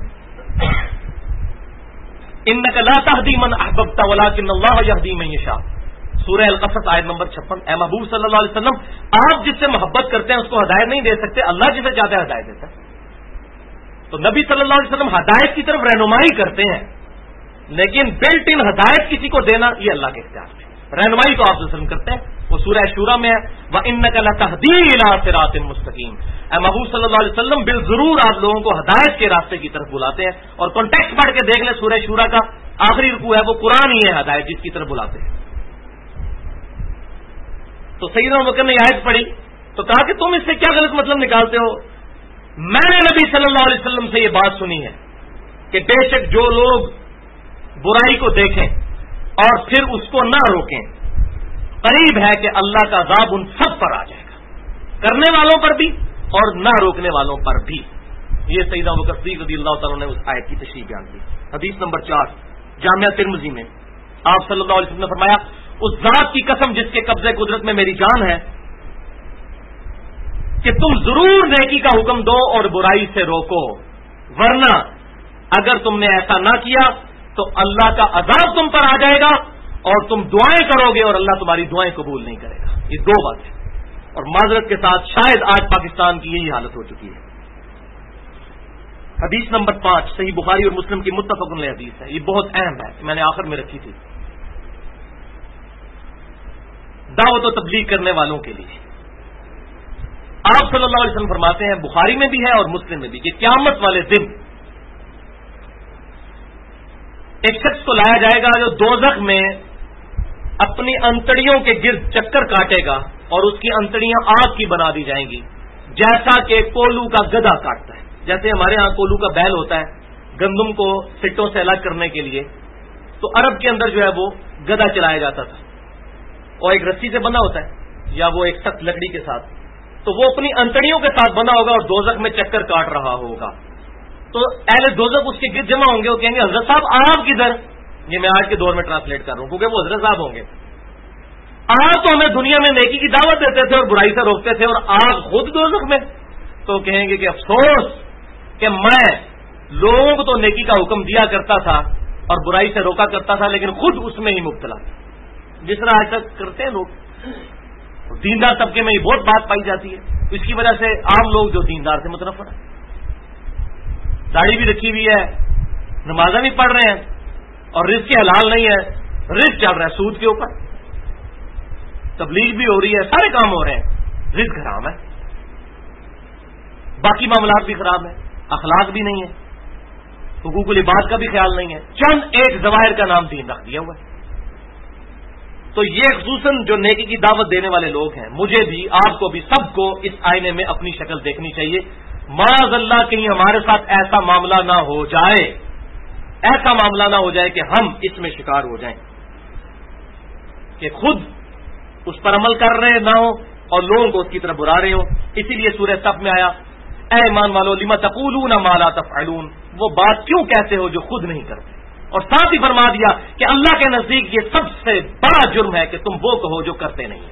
S1: انک لا تہدی من احببت ولکن اللہ یہدی من یشاء. سورہ القصص آیت نمبر 56. اے محبوب صلی اللہ علیہ وسلم، آپ جس سے محبت کرتے ہیں اس کو ہدایت نہیں دے سکتے، اللہ جسے چاہتا ہے ہدایت دیتا ہے. تو نبی صلی اللہ علیہ وسلم ہدایت کی طرف رہنمائی کرتے ہیں، لیکن بلٹ ان ہدایت کسی کو دینا یہ اللہ کے اختیار میں. رہنمائی تو آپ وسلم کرتے ہیں، وہ سورہ شورى میں ہے وَإِنَّكَ لَتَهْدِي إِلَىٰ صِرَاطٍ مُسْتَقِيمٍ. اے محبوب صلی اللہ علیہ وسلم بالضرور آپ لوگوں کو ہدایت کے راستے کی طرف بلاتے ہیں. اور کانٹیکسٹ پڑھ کے دیکھ لیں، سورہ شورى کا آخری رکوع ہے، وہ قرآن ہی ہے ہدایت جس کی طرف بلاتے ہیں. تو سیدنا ابو بکر نے آیت پڑھی تو کہا کہ تم اس سے کیا غلط مطلب نکالتے ہو. میں نے نبی صلی اللہ علیہ وسلم سے یہ بات سنی ہے کہ بے شک جو لوگ برائی کو دیکھیں اور پھر اس کو نہ روکیں، قریب ہے کہ اللہ کا عذاب ان سب پر آ جائے گا، کرنے والوں پر بھی اور نہ روکنے والوں پر بھی. یہ سیدنا ابو بکر صدیق رضی اللہ تعالیٰ نے اس آیت کی تشریح بیان کی. حدیث نمبر 4 جامعہ ترمذی میں آپ صلی اللہ علیہ وسلم نے فرمایا، اس ذات کی قسم جس کے قبضے قدرت میں میری جان ہے کہ تم ضرور نیکی کا حکم دو اور برائی سے روکو، ورنہ اگر تم نے ایسا نہ کیا تو اللہ کا عذاب تم پر آ جائے گا اور تم دعائیں کرو گے اور اللہ تمہاری دعائیں قبول نہیں کرے گا. یہ دو باتیں. اور معذرت کے ساتھ شاید آج پاکستان کی یہی حالت ہو چکی ہے. حدیث نمبر 5 صحیح بخاری اور مسلم کی متفق علیہ حدیث ہے. یہ بہت اہم ہے، میں نے آخر میں رکھی تھی. دعوت و تبلیغ کرنے والوں کے لیے آپ صلی اللہ علیہ وسلم فرماتے ہیں، بخاری میں بھی ہے اور مسلم میں بھی، کہ قیامت والے دن ایک شخص کو لایا جائے گا جو دوزخ میں اپنی انتڑیوں کے گرد چکر کاٹے گا اور اس کی انتڑیاں آگ کی بنا دی جائیں گی، جیسا کہ کولو کا گدھا کاٹتا ہے. جیسے ہمارے ہاں کولو کا بیل ہوتا ہے گندم کو سٹوں سے الگ کرنے کے لیے، تو عرب کے اندر جو ہے وہ گدھا چلایا جاتا تھا اور ایک رسی سے بندھا ہوتا ہے یا وہ ایک سخت لکڑی کے ساتھ، تو وہ اپنی انتڑیوں کے ساتھ بندھا ہوگا اور دوزخ میں چکر کاٹ رہا ہوگا. تو اہل دوزخ اس کے گرد جمع ہوں گے، وہ کہیں گے حضرت صاحب آپ کدھر؟ یہ میں آج کے دور میں ٹرانسلیٹ کر رہا ہوں کیونکہ وہ حضرت صاحب ہوں گے. آپ تو ہمیں دنیا میں نیکی کی دعوت دیتے تھے اور برائی سے روکتے تھے اور آپ خود دوزخ میں. تو کہیں گے کہ افسوس کہ میں لوگوں کو تو نیکی کا حکم دیا کرتا تھا اور برائی سے روکا کرتا تھا، لیکن خود اس میں ہی مبتلا تھا، جس طرح آج تک کرتے ہیں لوگ. دیندار طبقے میں یہ بہت بات پائی جاتی ہے. اس کی وجہ سے عام لوگ جو دیندار سے متنفر ہیں، داڑھی بھی رکھی ہوئی ہے، نمازیں بھی پڑھ رہے ہیں اور رزق حلال نہیں ہے، رزق چل رہا ہے سود کے اوپر، تبلیغ بھی ہو رہی ہے، سارے کام ہو رہے ہیں، رزق حرام ہے، باقی معاملات بھی خراب ہیں، اخلاق بھی نہیں ہے، حقوق العباد کا بھی خیال نہیں ہے، چند ایک ظواہر کا نام دین رکھ دیا ہوا ہے. تو یہ خصوصاً جو نیکی کی دعوت دینے والے لوگ ہیں، مجھے بھی، آپ کو بھی، سب کو اس آئینے میں اپنی شکل دیکھنی چاہیے. معاذ اللہ کہیں ہمارے ساتھ ایسا معاملہ نہ ہو جائے، ایسا معاملہ نہ ہو جائے کہ ہم اس میں شکار ہو جائیں، کہ خود اس پر عمل کر رہے نہ ہو اور لوگوں کو اس کی طرف بلا رہے ہو. اسی لیے سورہ صف میں آیا، اے ایمان والو لما تقولون ما لا تفعلون، وہ بات کیوں کہتے ہو جو خود نہیں کرتے. اور ساتھ ہی فرما دیا کہ اللہ کے نزدیک یہ سب سے بڑا جرم ہے کہ تم وہ کہو جو کرتے نہیں.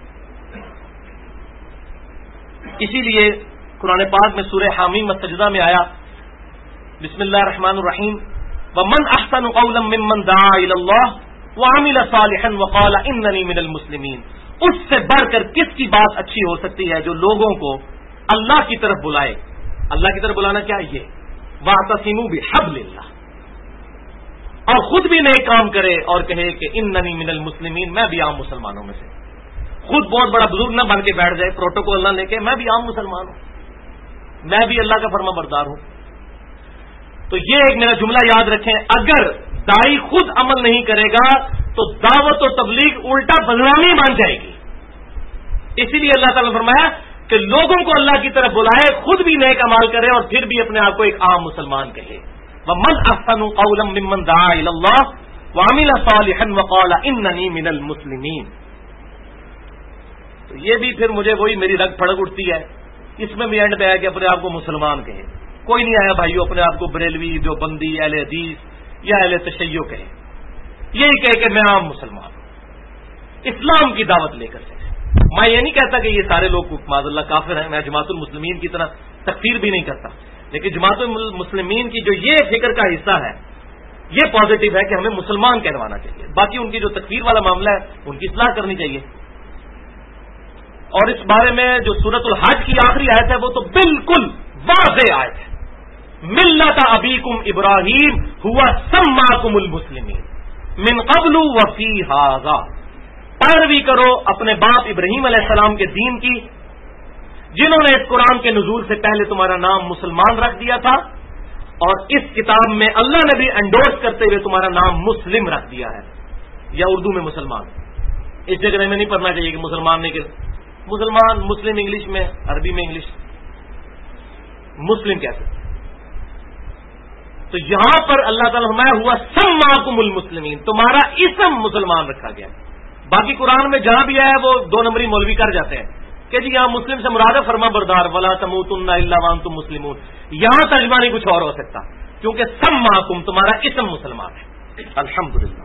S1: اسی لیے قرآن پاک میں سورہ حامیم السجدہ میں آیا، بسم اللہ الرحمن الرحیم، ومن احسن قولا ممن دعا الی اللہ وعمل صالحا وقال اننی من المسلمین. اس سے بڑھ کر کس کی بات اچھی ہو سکتی ہے جو لوگوں کو اللہ کی طرف بلائے. اللہ کی طرف بلانا کیا؟ یہ واعتصموا بحبل اللہ، اور خود بھی نئے کام کرے اور کہے کہ اننی من المسلمین، میں بھی عام مسلمانوں میں سے. خود بہت بڑا بزرگ نہ بن کے بیٹھ جائے، پروٹوکول نہ لے کے، میں بھی عام مسلمان ہوں، میں بھی اللہ کا فرما بردار ہوں. تو یہ ایک میرا جملہ یاد رکھیں، اگر دائی خود عمل نہیں کرے گا تو دعوت و تبلیغ الٹا بدنامی بن جائے گی. اسی لیے اللہ تعالیٰ نے فرمایا کہ لوگوں کو اللہ کی طرف بلائے، خود بھی نیک اعمال کرے اور پھر بھی اپنے آپ کو ایک عام مسلمان کہے. وَمَنْ أَحْسَنُ قَوْلًا مِّمَّنْ دَعَا إِلَى اللَّهِ وَعَمِلَ صَالِحًا وَقَالَ إِنَّنِي مِنَ الْمُسْلِمِينَ. تو یہ بھی پھر مجھے وہی میری رگ پھڑک اٹھتی ہے، اس میں بھی اینڈ پہ ہے کہ اپنے آپ کو مسلمان کہے. کوئی نہیں آیا بھائیو اپنے آپ کو بریلوی، دیوبندی، اہل حدیث یا اہل تشیع کہے، یہی کہے کہ میں عام مسلمان ہوں اسلام کی دعوت لے کر. میں یہ نہیں کہتا کہ یہ سارے لوگ معاذ اللہ کافر ہیں، میں جماعت المسلمین کی طرح تکفیر بھی نہیں کرتا، لیکن جماعت المسلمین کی جو یہ فکر کا حصہ ہے یہ پازیٹو ہے کہ ہمیں مسلمان کہلوانا چاہیے. باقی ان کی جو تکفیر والا معاملہ ہے ان کی اصلاح کرنی چاہیے. اور اس بارے میں جو سورۃ الحج کی آخری آیت ہے وہ تو بالکل واضح آیت ہے، ملت ابیکم ابراہیم ہوا سماکم المسلمین من قبل وفی ھذا. پیروی کرو اپنے باپ ابراہیم علیہ السلام کے دین کی، جنہوں نے اس قرآن کے نزول سے پہلے تمہارا نام مسلمان رکھ دیا تھا، اور اس کتاب میں اللہ نے بھی انڈورس کرتے ہوئے تمہارا نام مسلم رکھ دیا ہے، یا اردو میں مسلمان. اس جگہ میں نہیں پڑھنا چاہیے کہ مسلمان نہیں کہ مسلمان، مسلم انگلش میں، عربی میں انگلش مسلم کہہ سکتے. تو یہاں پر اللہ تعالیٰ فرمایا ہوا سماکم المسلمین، تمہارا اسم مسلمان رکھا گیا. باقی قرآن میں جہاں بھی آیا وہ 2 نمبری مولوی کر جاتے ہیں کہ جی یہاں مسلم سے مراد ہے فرما بردار، ولا تموتن الا وانتم مسلمون. یہاں ترجمہ نہیں کچھ اور ہو سکتا کیونکہ سماکم تمہارا اسم مسلمان ہے. الحمدللہ.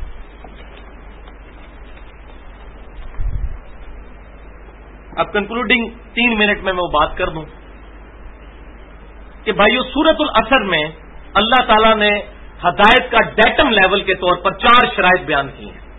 S1: اب کنکلوڈنگ 3 منٹ میں وہ بات کر دوں کہ بھائیو سورۃ العصر میں اللہ تعالیٰ نے ہدایت کا ڈیٹم لیول کے طور پر 4 شرائط بیان کی ہیں.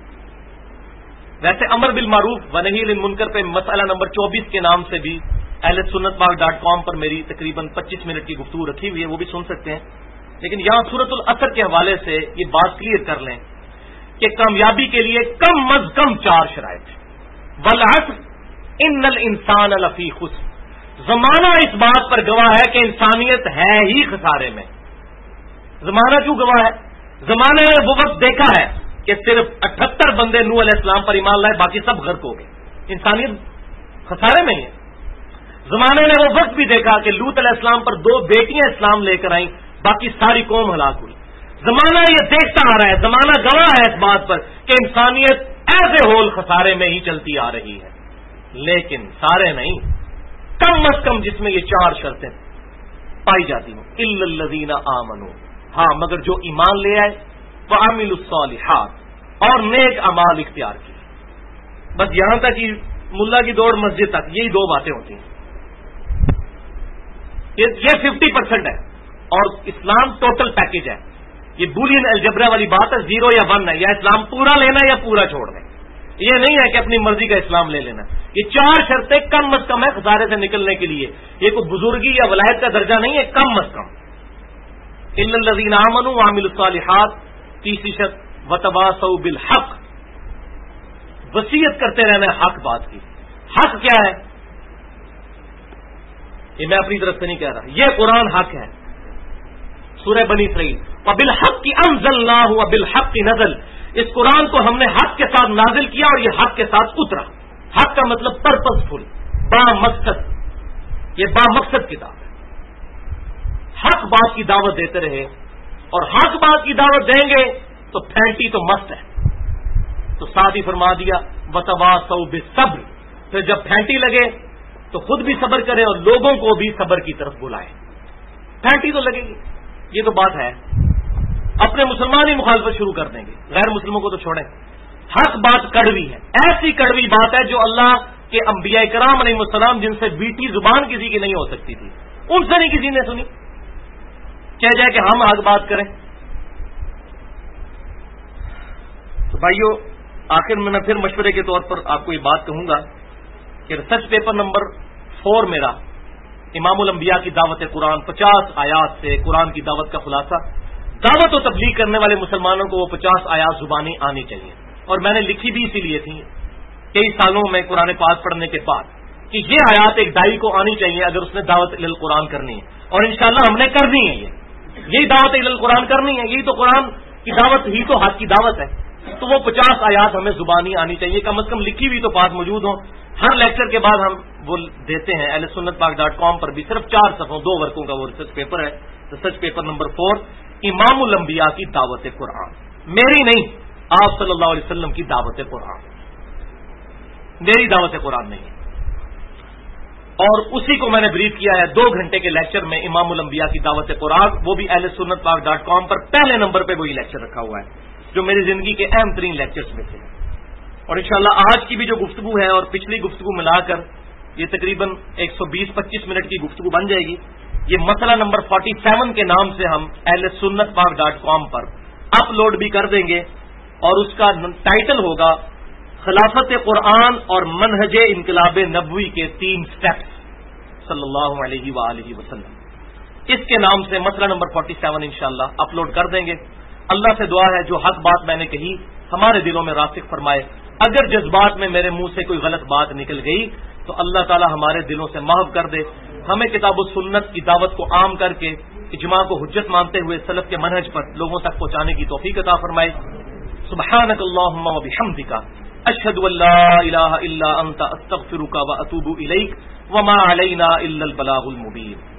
S1: ویسے امر بالمعروف ونہی عن المنکر پہ مسئلہ نمبر 24 کے نام سے بھی ahlsunnatpak.com پر میری تقریباً 25 منٹ کی گفتگو رکھی ہوئی ہے، وہ بھی سن سکتے ہیں. لیکن یہاں سورۃ العصر کے حوالے سے یہ بات کلیئر کر لیں کہ کامیابی کے لیے کم از کم 4 شرائط ہیں. والعصر ان الانسان لفی خسر. زمانہ اس بات پر گواہ ہے کہ انسانیت ہے ہی خسارے میں. زمانہ کیوں گواہ ہے؟ زمانے نے وہ وقت دیکھا ہے کہ صرف 78 بندے نوح علیہ السلام پر ایمان لائے، باقی سب غرق ہو گئے. انسانیت خسارے میں ہی ہے. زمانے نے وہ وقت بھی دیکھا کہ لوط علیہ السلام پر 2 بیٹیاں اسلام لے کر آئیں، باقی ساری قوم ہلاک ہوئی. زمانہ یہ دیکھتا آ رہا ہے، زمانہ گواہ ہے اس بات پر کہ انسانیت ایز اے ہول خسارے میں ہی چلتی آ رہی ہے. لیکن سارے نہیں، کم از کم جس میں یہ 4 شرطیں پائی جاتی ہوں. الا الذین آمنوا، ہاں مگر جو ایمان لے آئے، وعملوا الصالحات، اور نیک اعمال اختیار کیے. بس یہاں تک ہی ملا کی دوڑ مسجد تک، یہی 2 باتیں ہوتی ہیں. یہ 50% ہے اور اسلام ٹوٹل پیکج ہے. یہ بولین الجبرا والی بات ہے، 0 یا 1 ہے، یا اسلام پورا لینا یا پورا چھوڑنا. یہ نہیں ہے کہ اپنی مرضی کا اسلام لے لینا. یہ 4 شرطیں کم از کم ہے خسارے سے نکلنے کے لیے. یہ کوئی بزرگی یا ولایت کا درجہ نہیں ہے، کم از کم. الا الذین آمنوا وعملوا الصالحات. تیسری شرط وتواصوا بالحق، وصیت کرتے رہنا ہے حق بات کی. حق کیا ہے؟ یہ میں اپنی طرف سے نہیں کہہ رہا، یہ قرآن حق ہے. سورہ بنی اسرائیل وبالحق انزلناہ وبالحق نزل، اس قرآن کو ہم نے حق کے ساتھ نازل کیا اور یہ حق کے ساتھ اترا. حق کا مطلب پرپز فل، با مقصد. یہ با مقصد کتاب ہے. حق بات کی دعوت دیتے رہے، اور حق بات کی دعوت دیں گے تو پھینٹی تو مست ہے. تو ساتھ ہی فرما دیا وتواصوا بالصبر. پھر جب پھینٹی لگے تو خود بھی صبر کرے اور لوگوں کو بھی صبر کی طرف بلائے. پھینٹی تو لگے گی، یہ تو بات ہے. اپنے مسلمان ہی مخالفت شروع کر دیں گے، غیر مسلموں کو تو چھوڑیں. حق بات کڑوی ہے، ایسی کڑوی بات ہے جو اللہ کے انبیاء کرام علیہ السلام جن سے بیٹی زبان کسی کی نہیں ہو سکتی تھی، ان سے نہیں کسی نے سنی. کہہ جائے کہ ہم حق بات کریں. تو بھائیو، آخر میں پھر مشورے کے طور پر آپ کو یہ بات کہوں گا کہ ریسرچ پیپر نمبر 4 میرا امام الانبیاء کی دعوت قرآن 50 آیات سے قرآن کی دعوت کا خلاصہ. دعوت و تبلیغ کرنے والے مسلمانوں کو وہ 50 آیات زبانی آنی چاہیے، اور میں نے لکھی بھی اسی لیے تھی کئی سالوں میں قرآن پاک پڑھنے کے بعد کہ یہ آیات ایک داعی کو آنی چاہیے اگر اس نے دعوت الی القرآن کرنی ہے. اور انشاءاللہ ہم نے کرنی ہے. یہی دعوت الی القرآن کرنی ہے، یہی تو قرآن کی دعوت ہی تو حق کی دعوت ہے. تو وہ 50 آیات ہمیں زبانی آنی چاہیے، کم از کم لکھی ہوئی تو بات موجود ہوں. ہر لیکچر کے بعد ہم وہ دیتے ہیں ahlsunnatpak.com پر بھی صرف 4 صفحوں 2 ورقوں کا وہ ریسرچ پیپر ہے. ریسرچ پیپر نمبر 4 امام الانبیاء کی دعوت قرآن. میری نہیں، آپ صلی اللہ علیہ وسلم کی دعوت قرآن، میری دعوت قرآن نہیں ہے. اور اسی کو میں نے بریف کیا ہے 2 گھنٹے کے لیکچر میں امام الانبیاء کی دعوت قرآن. وہ بھی ahlsunnatpak.com پر پہلے نمبر پہ وہی لیکچر رکھا ہوا ہے جو میری زندگی کے اہم ترین لیکچرز میں تھے. اور انشاءاللہ آج کی بھی جو گفتگو ہے اور پچھلی گفتگو ملا کر یہ تقریباً 120-25 منٹ کی گفتگو بن جائے گی. یہ مسئلہ نمبر 47 کے نام سے ہم ahlsunnatpak.com پر اپلوڈ بھی کر دیں گے، اور اس کا ٹائٹل ہوگا خلافت قرآن اور منہج انقلاب نبوی کے 3 سٹیپس صلی اللہ علیہ وآلہ وسلم. اس کے نام سے مسئلہ نمبر 47 انشاءاللہ اپلوڈ کر دیں گے. اللہ سے دعا ہے جو حق بات میں نے کہی ہمارے دلوں میں راسخ فرمائے. اگر جذبات میں میرے منہ سے کوئی غلط بات نکل گئی تو اللہ تعالی ہمارے دلوں سے محو کر دے. ہمیں کتاب و سنت کی دعوت کو عام کر کے اجماع کو حجت مانتے ہوئے سلف کے منہج پر لوگوں تک پہنچانے کی توفیق عطا فرمائے. سبحانک اللہم و بحمدک اشہد ان لا الہ الا انت استغفرک و اتوب الیک وما علینا الا البلاغ المبین.